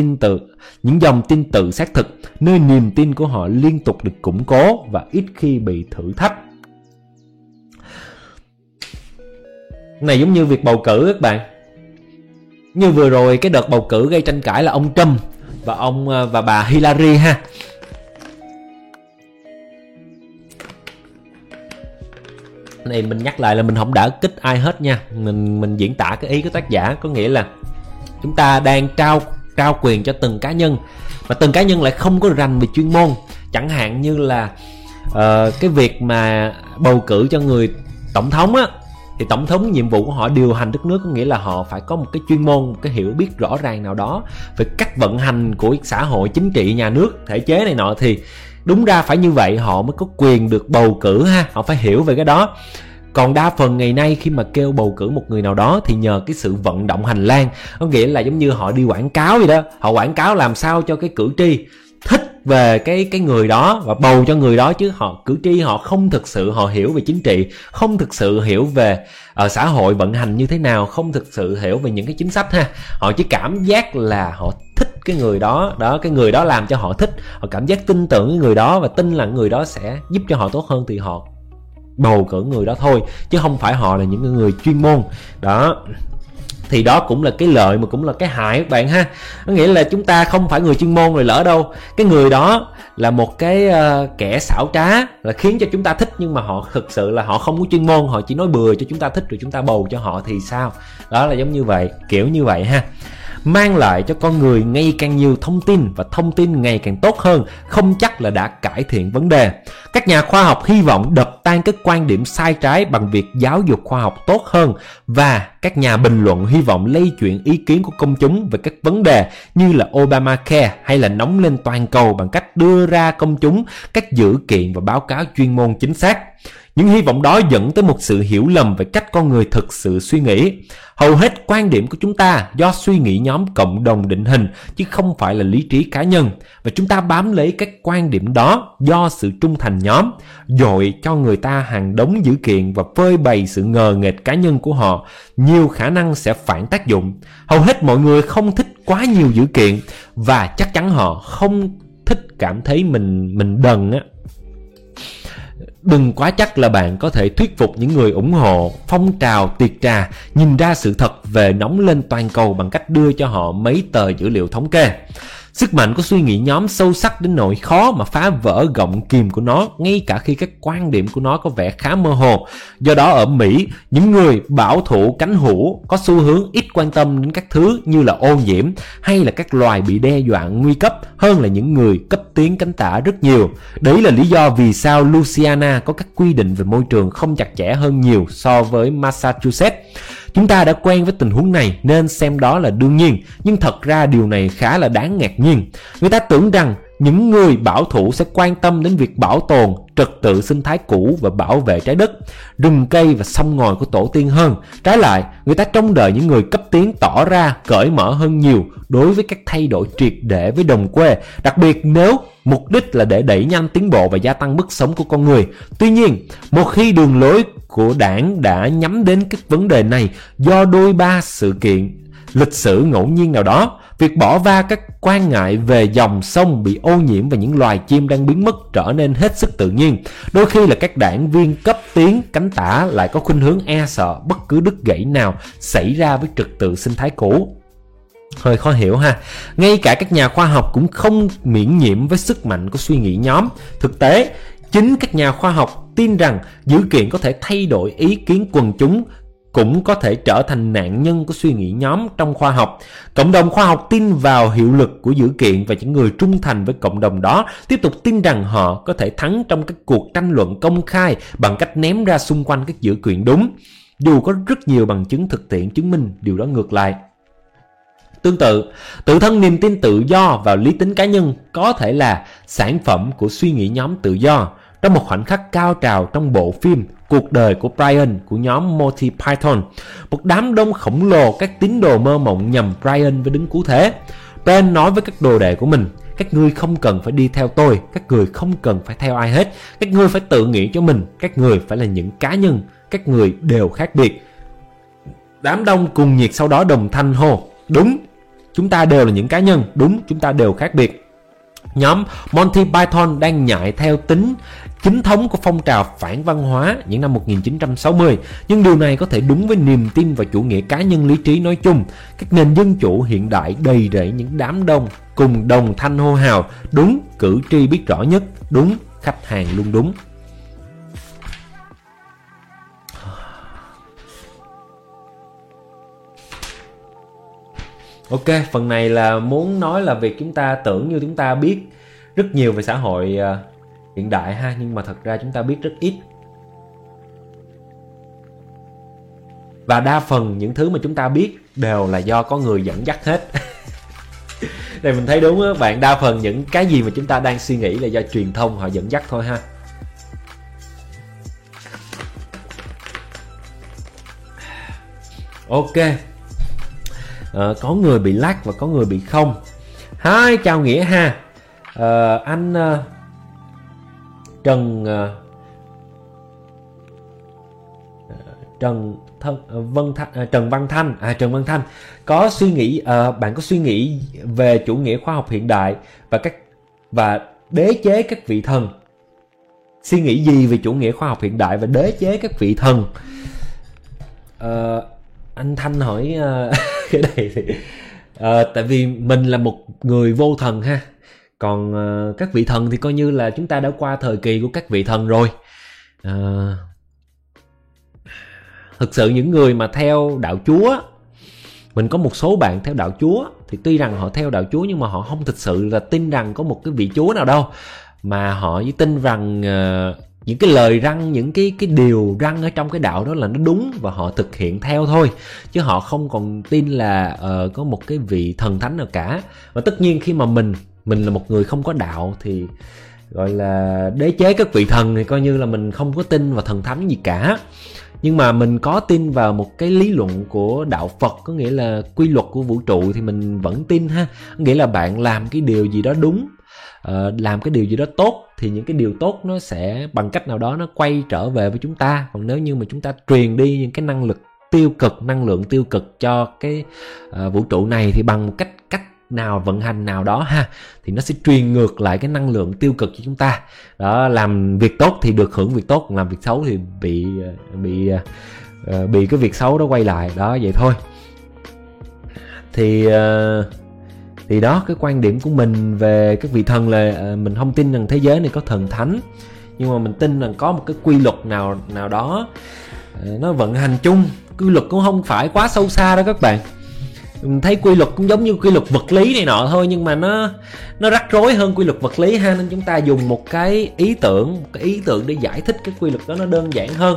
dòng tin tự xác thực, nơi niềm tin của họ liên tục được củng cố và ít khi bị thử thách. Này giống như việc bầu cử các bạn. Như vừa rồi cái đợt bầu cử gây tranh cãi là ông Trump và bà Hillary ha. Này mình nhắc lại là mình không đả kích ai hết nha, mình diễn tả cái ý của tác giả, có nghĩa là chúng ta đang trao quyền cho từng cá nhân mà từng cá nhân lại không có rành về chuyên môn. Chẳng hạn như là cái việc mà bầu cử cho người tổng thống á, thì tổng thống nhiệm vụ của họ điều hành đất nước, có nghĩa là họ phải có một cái chuyên môn, một cái hiểu biết rõ ràng nào đó về cách vận hành của xã hội, chính trị, nhà nước, thể chế này nọ, thì đúng ra phải như vậy họ mới có quyền được bầu cử ha, họ phải hiểu về cái đó. Còn đa phần ngày nay khi mà kêu bầu cử một người nào đó thì nhờ cái sự vận động hành lang, có nghĩa là giống như họ đi quảng cáo vậy đó, họ quảng cáo làm sao cho cái cử tri thích về cái người đó và bầu cho người đó, chứ cử tri họ không thực sự họ hiểu về chính trị, không thực sự hiểu về xã hội vận hành như thế nào, không thực sự hiểu về những cái chính sách ha. Họ chỉ cảm giác là họ thích cái người đó, cái người đó làm cho họ thích, họ cảm giác tin tưởng cái người đó và tin là người đó sẽ giúp cho họ tốt hơn thì họ bầu cử người đó thôi, chứ không phải họ là những người chuyên môn đó. Thì đó cũng là cái lợi mà cũng là cái hại các bạn ha. Có nghĩa là chúng ta không phải người chuyên môn rồi lỡ đâu cái người đó là một cái kẻ xảo trá là khiến cho chúng ta thích, nhưng mà họ thực sự là họ không có chuyên môn, họ chỉ nói bừa cho chúng ta thích rồi chúng ta bầu cho họ thì sao. Đó là giống như vậy, kiểu như vậy ha. Mang lại cho con người ngày càng nhiều thông tin và thông tin ngày càng tốt hơn không chắc là đã cải thiện vấn đề. Các nhà khoa học hy vọng đập tan các quan điểm sai trái bằng việc giáo dục khoa học tốt hơn, và các nhà bình luận hy vọng lây chuyển ý kiến của công chúng về các vấn đề như là Obamacare hay là nóng lên toàn cầu bằng cách đưa ra công chúng các dữ kiện và báo cáo chuyên môn chính xác. Những hy vọng đó dẫn tới một sự hiểu lầm về cách con người thực sự suy nghĩ. Hầu hết quan điểm của chúng ta do suy nghĩ nhóm cộng đồng định hình chứ không phải là lý trí cá nhân, và chúng ta bám lấy các quan điểm đó do sự trung thành nhóm, dội cho người ta hàng đống dữ kiện và phơi bày sự ngờ nghệch cá nhân của họ, nhiều khả năng sẽ phản tác dụng. Hầu hết mọi người không thích quá nhiều dữ kiện, và chắc chắn họ không thích cảm thấy mình đần á. Đừng quá chắc là bạn có thể thuyết phục những người ủng hộ phong trào tiệc trà nhìn ra sự thật về nóng lên toàn cầu bằng cách đưa cho họ mấy tờ dữ liệu thống kê. Sức mạnh của suy nghĩ nhóm sâu sắc đến nỗi khó mà phá vỡ gọng kìm của nó, ngay cả khi các quan điểm của nó có vẻ khá mơ hồ. Do đó ở Mỹ, những người bảo thủ cánh hữu có xu hướng ít quan tâm đến các thứ như là ô nhiễm hay là các loài bị đe dọa nguy cấp hơn là những người cấp tiến cánh tả rất nhiều. Đấy là lý do vì sao Louisiana có các quy định về môi trường không chặt chẽ hơn nhiều so với Massachusetts. Chúng ta đã quen với tình huống này nên xem đó là đương nhiên, nhưng thật ra điều này khá là đáng ngạc nhiên. Người ta tưởng rằng những người bảo thủ sẽ quan tâm đến việc bảo tồn trật tự sinh thái cũ và bảo vệ trái đất, rừng cây và sông ngòi của tổ tiên hơn. Trái lại, người ta trông đợi những người cấp tiến tỏ ra cởi mở hơn nhiều đối với các thay đổi triệt để với đồng quê, đặc biệt nếu mục đích là để đẩy nhanh tiến bộ và gia tăng mức sống của con người. Tuy nhiên, một khi đường lối của đảng đã nhắm đến các vấn đề này do đôi ba sự kiện lịch sử ngẫu nhiên nào đó, việc bỏ va các quan ngại về dòng sông bị ô nhiễm và những loài chim đang biến mất trở nên hết sức tự nhiên. Đôi khi là các đảng viên cấp tiến cánh tả lại có khuynh hướng e sợ bất cứ đứt gãy nào xảy ra với trật tự sinh thái cũ. Hơi khó hiểu ha. Ngay cả các nhà khoa học cũng không miễn nhiễm với sức mạnh của suy nghĩ nhóm. Thực tế, chính các nhà khoa học tin rằng dữ kiện có thể thay đổi ý kiến quần chúng, cũng có thể trở thành nạn nhân của suy nghĩ nhóm trong khoa học. Cộng đồng khoa học tin vào hiệu lực của dữ kiện, và những người trung thành với cộng đồng đó tiếp tục tin rằng họ có thể thắng trong các cuộc tranh luận công khai bằng cách ném ra xung quanh các dữ kiện đúng, dù có rất nhiều bằng chứng thực tiễn chứng minh điều đó ngược lại. Tương tự, tự thân niềm tin tự do vào lý tính cá nhân có thể là sản phẩm của suy nghĩ nhóm tự do. Trong một khoảnh khắc cao trào trong bộ phim Cuộc đời của Brian của nhóm Monty Python, một đám đông khổng lồ các tín đồ mơ mộng nhằm Brian với đứng cứu thế. Brian nói với các đồ đệ của mình: các ngươi không cần phải đi theo tôi, các ngươi không cần phải theo ai hết, các ngươi phải tự nghĩ cho mình, các ngươi phải là những cá nhân, các ngươi đều khác biệt. Đám đông cùng nhiệt sau đó đồng thanh hô: đúng, chúng ta đều là những cá nhân, đúng, chúng ta đều khác biệt. Nhóm Monty Python đang nhại theo tính chính thống của phong trào phản văn hóa những năm 1960, nhưng điều này có thể đúng với niềm tin vào chủ nghĩa cá nhân lý trí nói chung. Các nền dân chủ hiện đại đầy rẫy những đám đông cùng đồng thanh hô hào: đúng, cử tri biết rõ nhất, đúng, khách hàng luôn đúng. Ok, phần này là muốn nói là việc chúng ta tưởng như chúng ta biết rất nhiều về xã hội hiện đại ha, nhưng mà thật ra chúng ta biết rất ít. Và đa phần những thứ mà chúng ta biết đều là do có người dẫn dắt hết. Đây mình thấy đúng á bạn, đa phần những cái gì mà chúng ta đang suy nghĩ là do truyền thông họ dẫn dắt thôi ha. Ok. Có người bị lag và có người bị không. Hi, chào Nghĩa ha. Anh Trần Văn Thanh có suy nghĩ, bạn có suy nghĩ về chủ nghĩa khoa học hiện đại và đế chế các vị thần. Suy nghĩ gì về chủ nghĩa khoa học hiện đại và đế chế các vị thần? Anh Thanh hỏi cái này thì tại vì mình là một người vô thần ha, còn các vị thần thì coi như là chúng ta đã qua thời kỳ của các vị thần rồi. Thực sự những người mà theo đạo Chúa, mình có một số bạn theo đạo Chúa thì tuy rằng họ theo đạo Chúa nhưng mà họ không thực sự là tin rằng có một cái vị Chúa nào đâu, mà họ chỉ tin rằng những cái lời răn, những cái điều răn ở trong cái đạo đó là nó đúng và họ thực hiện theo thôi, chứ họ không còn tin là có một cái vị thần thánh nào cả. Và tất nhiên khi mà mình là một người không có đạo thì gọi là đế chế các vị thần thì coi như là mình không có tin vào thần thánh gì cả. Nhưng mà mình có tin vào một cái lý luận của đạo Phật, có nghĩa là quy luật của vũ trụ thì mình vẫn tin ha. Nghĩa là bạn làm cái điều gì đó đúng, làm cái điều gì đó tốt thì những cái điều tốt nó sẽ bằng cách nào đó nó quay trở về với chúng ta. Còn nếu như mà chúng ta truyền đi những cái năng lượng tiêu cực cho cái vũ trụ này thì bằng một cách nào vận hành nào đó ha, thì nó sẽ truyền ngược lại cái năng lượng tiêu cực cho chúng ta. Đó, làm việc tốt thì được hưởng việc tốt, làm việc xấu thì bị cái việc xấu đó quay lại. Đó, vậy thôi. Thì đó, cái quan điểm của mình về các vị thần là mình không tin rằng thế giới này có thần thánh, nhưng mà mình tin rằng có một cái quy luật nào đó nó vận hành chung. Quy luật cũng không phải quá sâu xa đâu các bạn. Mình thấy quy luật cũng giống như quy luật vật lý này nọ thôi, nhưng mà nó rắc rối hơn quy luật vật lý ha, nên chúng ta dùng một cái ý tưởng để giải thích cái quy luật đó nó đơn giản hơn.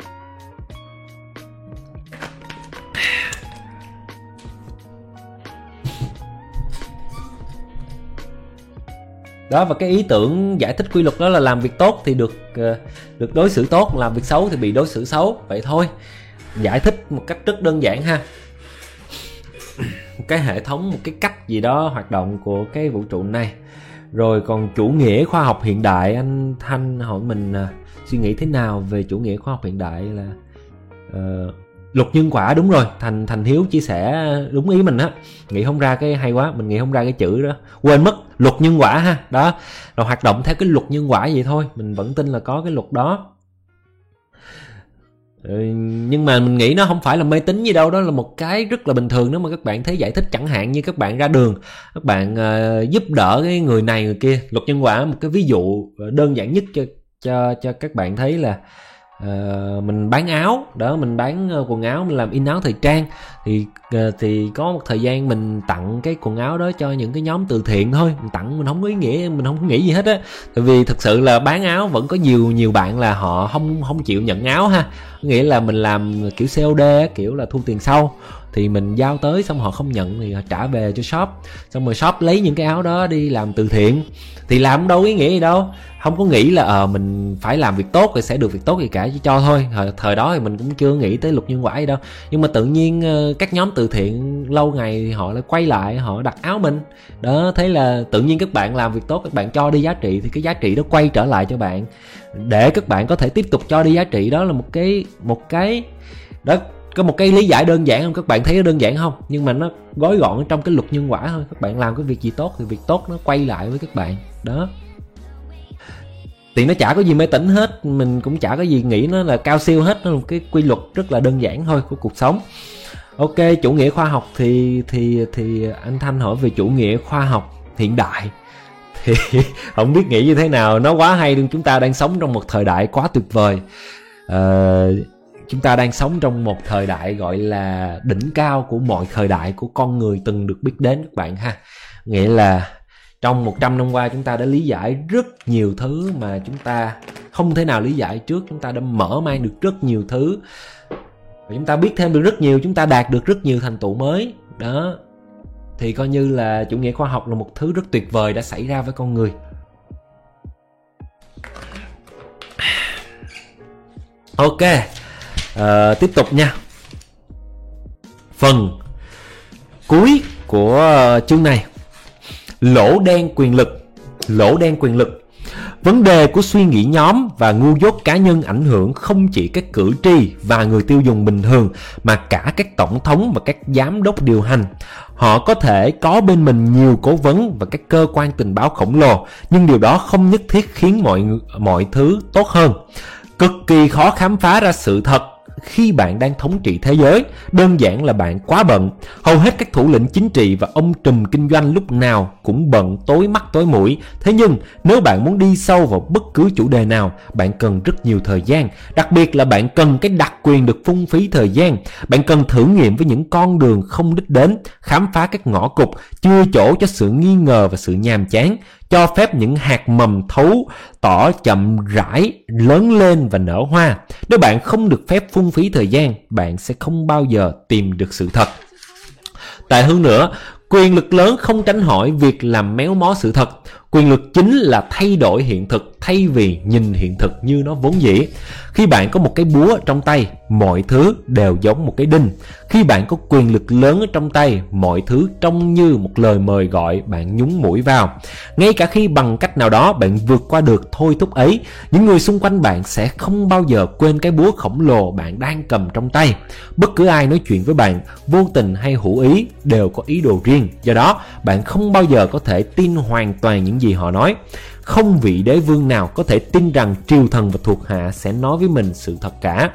Đó, và cái ý tưởng giải thích quy luật đó là làm việc tốt thì được đối xử tốt, làm việc xấu thì bị đối xử xấu. Vậy thôi, giải thích một cách rất đơn giản ha. Một cái hệ thống, một cái cách gì đó hoạt động của cái vũ trụ này. Rồi còn chủ nghĩa khoa học hiện đại, anh Thanh hỏi mình suy nghĩ thế nào về chủ nghĩa khoa học hiện đại là luật nhân quả. Đúng rồi, Thành Hiếu chia sẻ đúng ý mình á. Nghĩ không ra cái hay quá, mình nghĩ không ra cái chữ đó, quên mất. Luật nhân quả ha. Đó, rồi hoạt động theo cái luật nhân quả vậy thôi. Mình vẫn tin là có cái luật đó. Nhưng mà mình nghĩ nó không phải là mê tín gì đâu. Đó là một cái rất là bình thường nếu mà các bạn thấy giải thích. Chẳng hạn như các bạn ra đường, các bạn giúp đỡ cái người này người kia. Luật nhân quả một cái ví dụ đơn giản nhất cho các bạn thấy là mình bán áo đó, mình bán quần áo, mình làm in áo thời trang thì có một thời gian mình tặng cái quần áo đó cho những cái nhóm từ thiện thôi. Mình tặng, mình không có ý nghĩa, mình không có nghĩ gì hết á. Tại vì thực sự là bán áo vẫn có nhiều bạn là họ không chịu nhận áo ha. Nghĩa là mình làm kiểu COD á, kiểu là thu tiền sau, thì mình giao tới xong họ không nhận thì họ trả về cho shop, xong rồi shop lấy những cái áo đó đi làm từ thiện. Thì làm đâu ý nghĩa gì đâu, không có nghĩ là mình phải làm việc tốt rồi sẽ được việc tốt gì cả, chỉ cho thôi. Thời đó thì mình cũng chưa nghĩ tới luật nhân quả gì đâu. Nhưng mà tự nhiên các nhóm từ thiện lâu ngày thì họ lại quay lại, họ đặt áo mình đó. Thế là tự nhiên các bạn làm việc tốt, các bạn cho đi giá trị thì cái giá trị đó quay trở lại cho bạn để các bạn có thể tiếp tục cho đi giá trị. Đó là một cái đó. Có một cái lý giải đơn giản không? Các bạn thấy nó đơn giản không? Nhưng mà nó gói gọn trong cái luật nhân quả thôi. Các bạn làm cái việc gì tốt thì việc tốt nó quay lại với các bạn. Đó. Thì nó chả có gì mê tín hết, mình cũng chả có gì nghĩ nó là cao siêu hết. Nó là một cái quy luật rất là đơn giản thôi của cuộc sống. Ok, chủ nghĩa khoa học thì anh Thanh hỏi về chủ nghĩa khoa học hiện đại. Thì không biết nghĩ như thế nào, nó quá hay luôn. Chúng ta đang sống trong một thời đại quá tuyệt vời. Chúng ta đang sống trong một thời đại gọi là đỉnh cao của mọi thời đại của con người từng được biết đến các bạn ha. Nghĩa là trong 100 năm qua chúng ta đã lý giải rất nhiều thứ mà chúng ta không thể nào lý giải trước. Chúng ta đã mở mang được rất nhiều thứ và chúng ta biết thêm được rất nhiều, chúng ta đạt được rất nhiều thành tựu mới. Đó, thì coi như là chủ nghĩa khoa học là một thứ rất tuyệt vời đã xảy ra với con người. Ok, tiếp tục nha. Phần cuối của chương này, lỗ đen quyền lực. Lỗ đen quyền lực. Vấn đề của suy nghĩ nhóm và ngu dốt cá nhân ảnh hưởng không chỉ các cử tri và người tiêu dùng bình thường mà cả các tổng thống và các giám đốc điều hành. Họ có thể có bên mình nhiều cố vấn và các cơ quan tình báo khổng lồ, nhưng điều đó không nhất thiết khiến mọi thứ tốt hơn. Cực kỳ khó khám phá ra sự thật khi bạn đang thống trị thế giới, đơn giản là bạn quá bận. Hầu hết các thủ lĩnh chính trị và ông trùm kinh doanh lúc nào cũng bận tối mắt tối mũi. Thế nhưng nếu bạn muốn đi sâu vào bất cứ chủ đề nào, bạn cần rất nhiều thời gian. Đặc biệt là bạn cần cái đặc quyền được phung phí thời gian. Bạn cần thử nghiệm với những con đường không đích đến, khám phá các ngõ cụt, chưa chỗ cho sự nghi ngờ và sự nhàm chán, cho phép những hạt mầm thấu tỏ chậm rãi lớn lên và nở hoa. Nếu bạn không được phép phung phí thời gian, bạn sẽ không bao giờ tìm được sự thật. Tệ hơn nữa, quyền lực lớn không tránh khỏi việc làm méo mó sự thật. Quyền lực chính là thay đổi hiện thực thay vì nhìn hiện thực như nó vốn dĩ. Khi bạn có một cái búa trong tay, mọi thứ đều giống một cái đinh. Khi bạn có quyền lực lớn ở trong tay, mọi thứ trông như một lời mời gọi bạn nhúng mũi vào. Ngay cả khi bằng cách nào đó bạn vượt qua được thôi thúc ấy, những người xung quanh bạn sẽ không bao giờ quên cái búa khổng lồ bạn đang cầm trong tay. Bất cứ ai nói chuyện với bạn, vô tình hay hữu ý, đều có ý đồ riêng. Do đó, bạn không bao giờ có thể tin hoàn toàn những gì họ nói. Không vị đế vương nào có thể tin rằng triều thần và thuộc hạ sẽ nói với mình sự thật cả.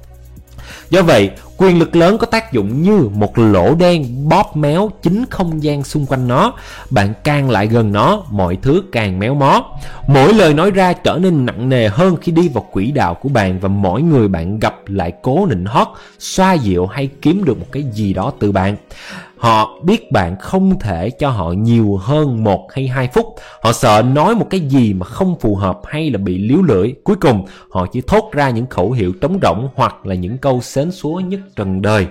Do vậy, quyền lực lớn có tác dụng như một lỗ đen bóp méo chính không gian xung quanh nó. Bạn càng lại gần nó, mọi thứ càng méo mó. Mỗi lời nói ra trở nên nặng nề hơn khi đi vào quỹ đạo của bạn, và mỗi người bạn gặp lại cố nịnh hót, xoa dịu hay kiếm được một cái gì đó từ bạn. Họ biết bạn không thể cho họ nhiều hơn 1 hay 2 phút. Họ sợ nói một cái gì mà không phù hợp hay là bị líu lưỡi. Cuối cùng, họ chỉ thốt ra những khẩu hiệu trống rỗng hoặc là những câu sến súa nhất trần đời.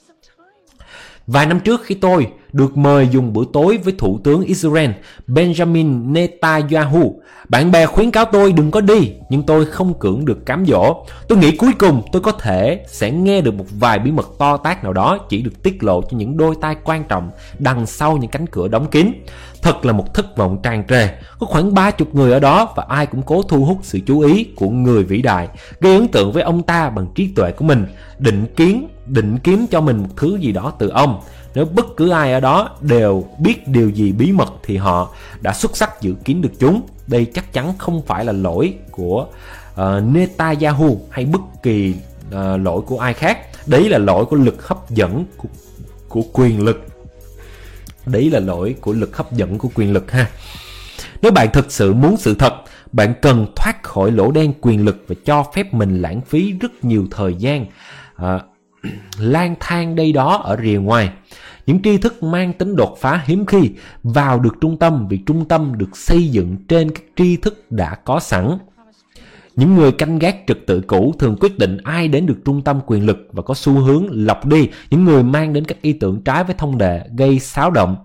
Vài năm trước, khi tôi được mời dùng bữa tối với Thủ tướng Israel Benjamin Netanyahu, bạn bè khuyến cáo tôi đừng có đi, nhưng tôi không cưỡng được cám dỗ. Tôi nghĩ cuối cùng tôi có thể sẽ nghe được một vài bí mật to tát nào đó chỉ được tiết lộ cho những đôi tai quan trọng đằng sau những cánh cửa đóng kín. Thật là một thất vọng tràn trề. Có khoảng 30 người ở đó và ai cũng cố thu hút sự chú ý của người vĩ đại, gây ấn tượng với ông ta bằng trí tuệ của mình, định kiếm cho mình một thứ gì đó từ ông. Nếu bất cứ ai ở đó đều biết điều gì bí mật thì họ đã xuất sắc dự kiến được chúng. Đây chắc chắn không phải là lỗi của Netanyahu hay bất kỳ lỗi của ai khác. Đấy là lỗi của lực hấp dẫn của quyền lực. Đấy là lỗi của lực hấp dẫn của quyền lực ha. Nếu bạn thực sự muốn sự thật, bạn cần thoát khỏi lỗ đen quyền lực và cho phép mình lãng phí rất nhiều thời gian lang thang đây đó ở rìa ngoài. Những tri thức mang tính đột phá hiếm khi vào được trung tâm, vì trung tâm được xây dựng trên các tri thức đã có sẵn. Những người canh gác trật tự cũ thường quyết định ai đến được trung tâm quyền lực và có xu hướng lọc đi những người mang đến các ý tưởng trái với thông lệ, gây xáo động.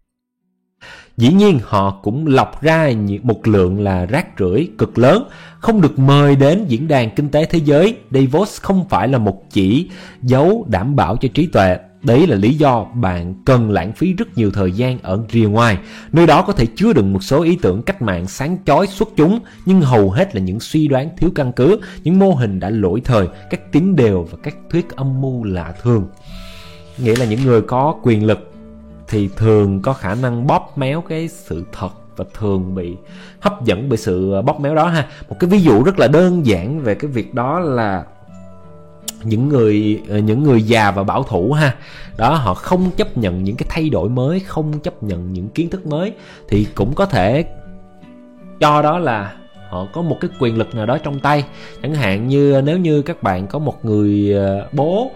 Dĩ nhiên họ cũng lọc ra một lượng là rác rưởi cực lớn, không được mời đến diễn đàn kinh tế thế giới. Davos không phải là một chỉ dấu đảm bảo cho trí tuệ. Đấy là lý do bạn cần lãng phí rất nhiều thời gian ở rìa ngoài. Nơi đó có thể chứa đựng một số ý tưởng cách mạng sáng chói xuất chúng, nhưng hầu hết là những suy đoán thiếu căn cứ, những mô hình đã lỗi thời, các tín đều và các thuyết âm mưu lạ thường. Nghĩa là những người có quyền lực thì thường có khả năng bóp méo cái sự thật và thường bị hấp dẫn bởi sự bóp méo đó ha. Một cái ví dụ rất là đơn giản về cái việc đó là những người già và bảo thủ ha. Đó, họ không chấp nhận những cái thay đổi mới, không chấp nhận những kiến thức mới, thì cũng có thể cho đó là họ có một cái quyền lực nào đó trong tay. Chẳng hạn như nếu như các bạn có một người bố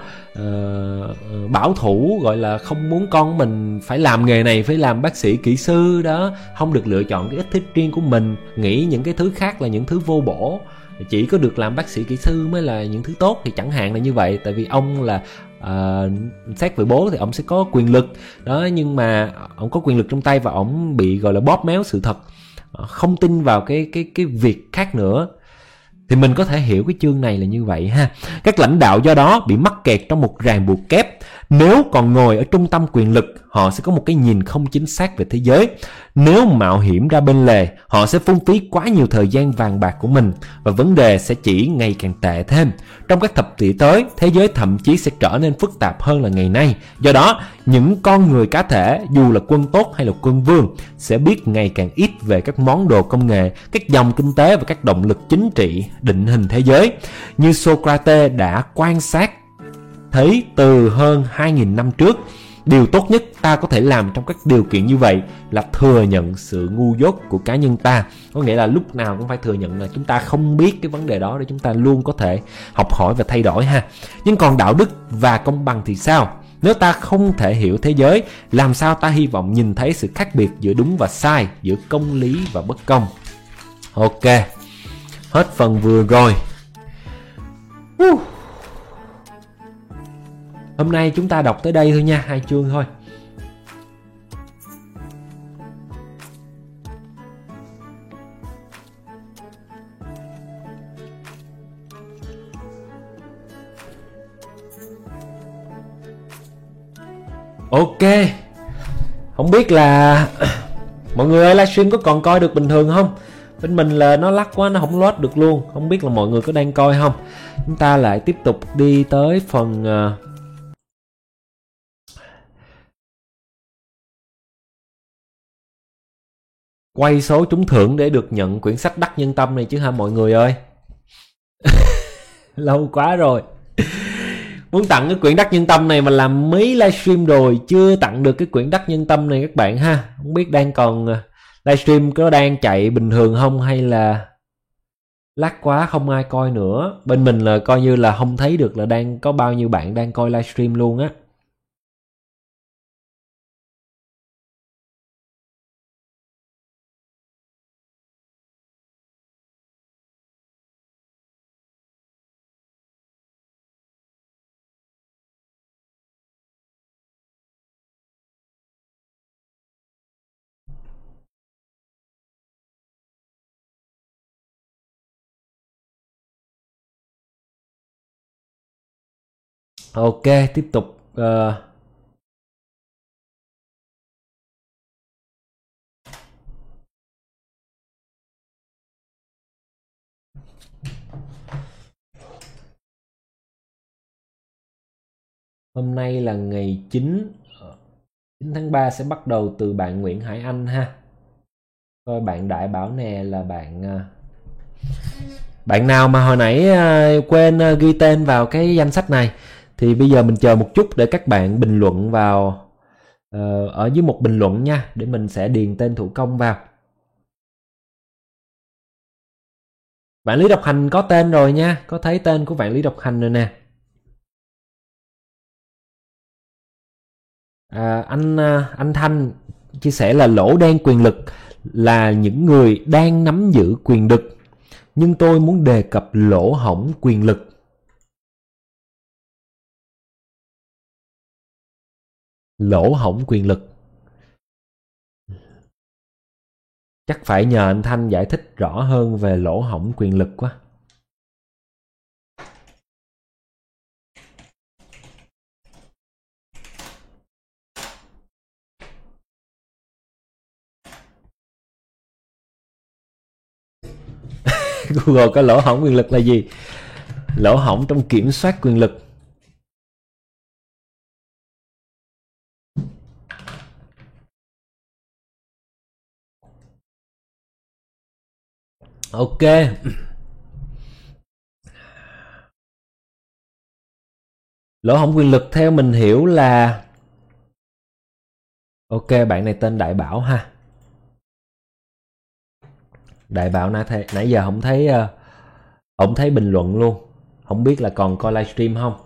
bảo thủ, gọi là không muốn con của mình phải làm nghề này, phải làm bác sĩ, kỹ sư đó, không được lựa chọn cái thích riêng của mình, nghĩ những cái thứ khác là những thứ vô bổ, chỉ có được làm bác sĩ, kỹ sư mới là những thứ tốt, thì chẳng hạn là như vậy. Tại vì ông là xét về bố thì ông sẽ có quyền lực đó, nhưng mà ông có quyền lực trong tay và ông bị gọi là bóp méo sự thật, không tin vào cái việc khác nữa. Thì mình có thể hiểu cái chương này là như vậy ha. Các lãnh đạo do đó bị mắc kẹt trong một ràng buộc kép. Nếu còn ngồi ở trung tâm quyền lực, họ sẽ có một cái nhìn không chính xác về thế giới. Nếu mạo hiểm ra bên lề, họ sẽ phung phí quá nhiều thời gian vàng bạc của mình và vấn đề sẽ chỉ ngày càng tệ thêm. Trong các thập kỷ tới, thế giới thậm chí sẽ trở nên phức tạp hơn là ngày nay. Do đó, những con người cá thể, dù là quân tốt hay là quân vương, sẽ biết ngày càng ít về các món đồ công nghệ, các dòng kinh tế và các động lực chính trị định hình thế giới. Như Socrates đã quan sát thấy từ hơn 2.000 năm trước, điều tốt nhất ta có thể làm trong các điều kiện như vậy là thừa nhận sự ngu dốt của cá nhân ta. Có nghĩa là lúc nào cũng phải thừa nhận là chúng ta không biết cái vấn đề đó để chúng ta luôn có thể học hỏi và thay đổi ha. Nhưng còn đạo đức và công bằng thì sao? Nếu ta không thể hiểu thế giới, làm sao ta hy vọng nhìn thấy sự khác biệt giữa đúng và sai, giữa công lý và bất công? Ok, hết phần vừa rồi. Hôm nay chúng ta đọc tới đây thôi nha, 2 chương thôi. Ok, không biết là mọi người ơi, livestream có còn coi được bình thường không? Bên mình là nó lắc quá, nó không load được luôn. Không biết là mọi người có đang coi không? Chúng ta lại tiếp tục đi tới phần quay số trúng thưởng để được nhận quyển sách Đắc Nhân Tâm này chứ ha mọi người ơi. Lâu quá rồi. Muốn tặng cái quyển Đắc Nhân Tâm này mà làm mấy livestream rồi chưa tặng được cái quyển Đắc Nhân Tâm này các bạn ha. Không biết đang còn livestream có đang chạy bình thường không hay là lát quá không ai coi nữa. Bên mình là coi như là không thấy được là đang có bao nhiêu bạn đang coi livestream luôn á. Ok, tiếp tục hôm nay là ngày 9 tháng 3 sẽ bắt đầu từ bạn Nguyễn Hải Anh ha. Coi bạn Đại Bảo nè là bạn nào mà hồi nãy quên ghi tên vào cái danh sách này thì bây giờ mình chờ một chút để các bạn bình luận vào ở dưới một bình luận nha, để mình sẽ điền tên thủ công vào. Vạn Lý Độc Hành có tên rồi nha, có thấy tên của Vạn Lý Độc Hành rồi nè. Anh Thanh chia sẻ là lỗ đen quyền lực là những người đang nắm giữ quyền lực, nhưng tôi muốn đề cập lỗ hổng quyền lực. Lỗ hổng quyền lực chắc phải nhờ anh Thanh giải thích rõ hơn về lỗ hổng quyền lực quá. Google có lỗ hổng quyền lực là gì? Lỗ hổng trong kiểm soát quyền lực. Ok. Lỗ hổng quyền lực theo mình hiểu là ok, bạn này tên Đại Bảo ha. Đại Bảo nãy giờ không thấy bình luận luôn. Không biết là còn coi livestream không.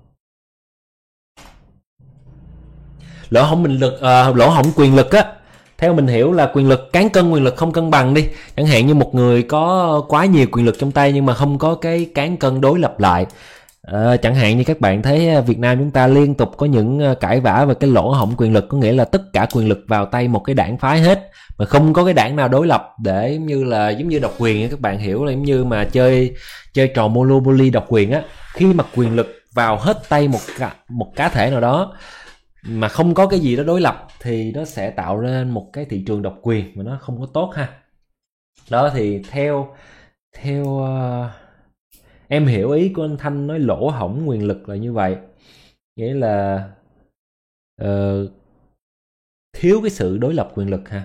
Lỗ hổng quyền lực á, theo mình hiểu là quyền lực cán cân, quyền lực không cân bằng đi. Chẳng hạn như một người có quá nhiều quyền lực trong tay nhưng mà không có cái cán cân đối lập lại. Chẳng hạn như các bạn thấy Việt Nam chúng ta liên tục có những cãi vã về cái lỗ hổng quyền lực, có nghĩa là tất cả quyền lực vào tay một cái đảng phái hết mà không có cái đảng nào đối lập, để giống như độc quyền. Các bạn hiểu là giống như mà chơi trò Monopoly độc quyền á, khi mà quyền lực vào hết tay một cá thể nào đó mà không có cái gì đó đối lập thì nó sẽ tạo ra một cái thị trường độc quyền mà nó không có tốt ha. Đó thì theo em hiểu ý của anh Thanh nói lỗ hổng quyền lực là như vậy, nghĩa là thiếu cái sự đối lập quyền lực ha,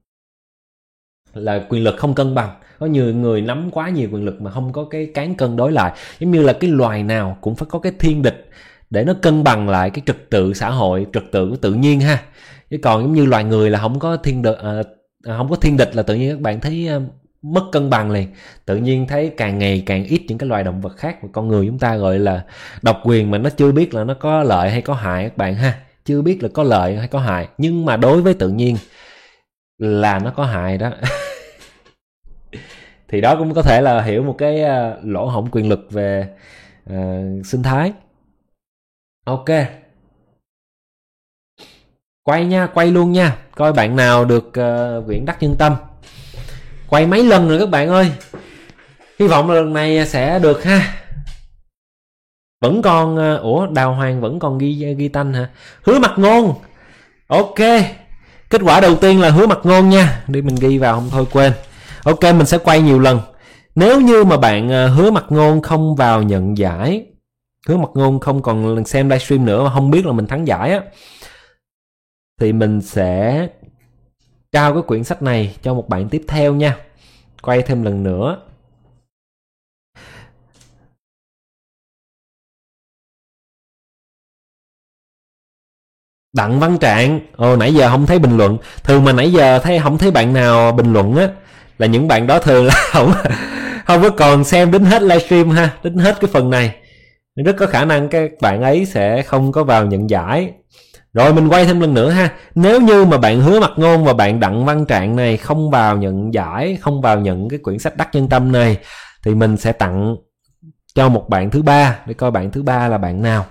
là quyền lực không cân bằng, có nhiều người nắm quá nhiều quyền lực mà không có cái cán cân đối lại, giống như là cái loài nào cũng phải có cái thiên địch để nó cân bằng lại cái trật tự xã hội, trật tự của tự nhiên ha. Chứ còn giống như loài người là không có thiên địch là tự nhiên các bạn thấy mất cân bằng liền. Tự nhiên thấy càng ngày càng ít những cái loài động vật khác, và con người chúng ta gọi là độc quyền mà nó chưa biết là nó có lợi hay có hại các bạn ha, chưa biết là có lợi hay có hại, nhưng mà đối với tự nhiên là nó có hại đó. Thì đó cũng có thể là hiểu một cái lỗ hổng quyền lực về sinh thái. Ok, quay nha, quay luôn nha, coi bạn nào được quyển Đắc Nhân Tâm. Quay mấy lần rồi các bạn ơi, hy vọng là lần này sẽ được ha. Vẫn còn Đào Hoàng vẫn còn ghi tanh hả? Hứa Mặt Ngôn. Ok, kết quả đầu tiên là Hứa Mặt Ngôn nha, đi mình ghi vào không thôi quên. Ok, mình sẽ quay nhiều lần. Nếu như mà bạn Hứa Mặt Ngôn không vào nhận giải, Hứa Mặt Ngôn không còn xem livestream nữa mà không biết là mình thắng giải á, thì mình sẽ trao cái quyển sách này cho một bạn tiếp theo nha. Quay thêm lần nữa. Đặng Văn Trạng. Nãy giờ không thấy bình luận. Thường mà nãy giờ không thấy bạn nào bình luận á, là những bạn đó thường là không có còn xem đến hết livestream ha, đến hết cái phần này. Rất có khả năng các bạn ấy sẽ không có vào nhận giải. Rồi mình quay thêm lần nữa ha. Nếu như mà bạn Hứa Mặt Ngôn và bạn Đặng Văn Trạng này không vào nhận giải, không vào nhận cái quyển sách Đắc Nhân Tâm này, thì mình sẽ tặng cho một bạn thứ ba, để coi bạn thứ ba là bạn nào.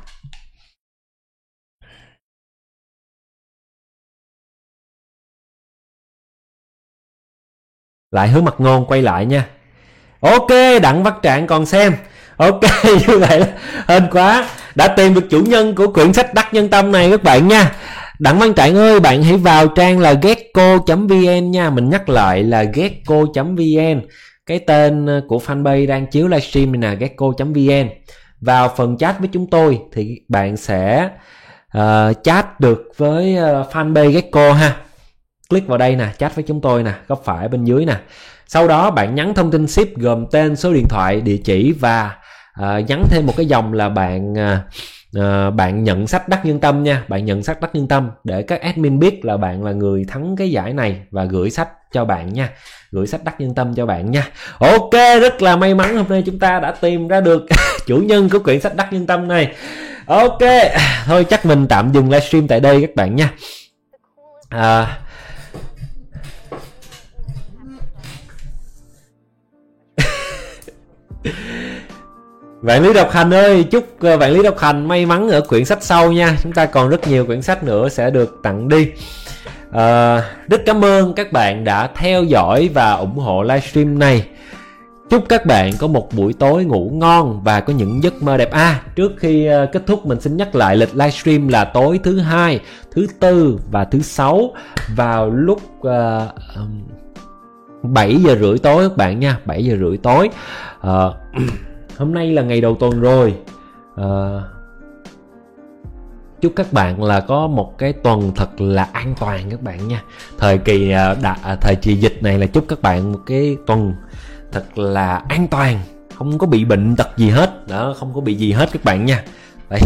Lại Hứa Mặt Ngôn quay lại nha. Ok, Đặng Văn Trạng còn xem. Ok, như vậy là hên quá, đã tìm được chủ nhân của quyển sách Đắc Nhân Tâm này các bạn nha. Đặng Văn Trạng ơi, bạn hãy vào trang là getco.vn nha. Mình nhắc lại là getco.vn, cái tên của fanpage đang chiếu livestream này nè, getco.vn. Vào phần chat với chúng tôi thì bạn sẽ chat được với fanpage Getco ha. Click vào đây nè, chat với chúng tôi nè, góc phải bên dưới nè. Sau đó bạn nhắn thông tin ship gồm tên, số điện thoại, địa chỉ và nhắn thêm một cái dòng là bạn nhận sách Đắc Nhân Tâm nha. Bạn nhận sách Đắc Nhân Tâm để các admin biết là bạn là người thắng cái giải này và gửi sách cho bạn nha. Gửi sách Đắc Nhân Tâm cho bạn nha. Ok, rất là may mắn hôm nay chúng ta đã tìm ra được chủ nhân của quyển sách Đắc Nhân Tâm này. Ok, thôi chắc mình tạm dừng livestream tại đây các bạn nha. Bạn Lý Độc Hành ơi, chúc bạn Lý Độc Hành may mắn ở quyển sách sau nha. Chúng ta còn rất nhiều quyển sách nữa sẽ được tặng đi. Rất cảm ơn các bạn đã theo dõi và ủng hộ livestream này. Chúc các bạn có một buổi tối ngủ ngon và có những giấc mơ đẹp. Trước khi kết thúc mình xin nhắc lại lịch livestream là tối thứ Hai, thứ Tư và thứ Sáu vào lúc 7 giờ rưỡi tối các bạn nha. 7 giờ rưỡi tối. Hôm nay là ngày đầu tuần rồi. Chúc các bạn là có một cái tuần thật là an toàn các bạn nha. Thời kỳ dịch này là chúc các bạn một cái tuần thật là an toàn, không có bị bệnh tật gì hết đó, không có bị gì hết các bạn nha. Đấy.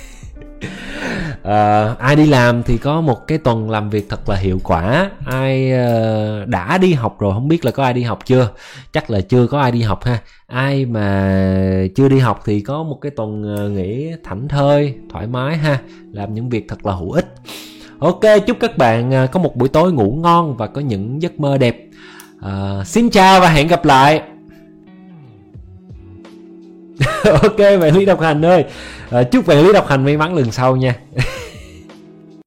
Ai đi làm thì có một cái tuần làm việc thật là hiệu quả. Ai đã đi học rồi, không biết là có ai đi học chưa, chắc là chưa có ai đi học ha. Ai mà chưa đi học thì có một cái tuần nghỉ thảnh thơi thoải mái ha, làm những việc thật là hữu ích. Ok, chúc các bạn có một buổi tối ngủ ngon và có những giấc mơ đẹp. Xin chào và hẹn gặp lại. Ok bạn Lý Độc Hành ơi, chúc bạn Lý Độc Hành may mắn lần sau nha.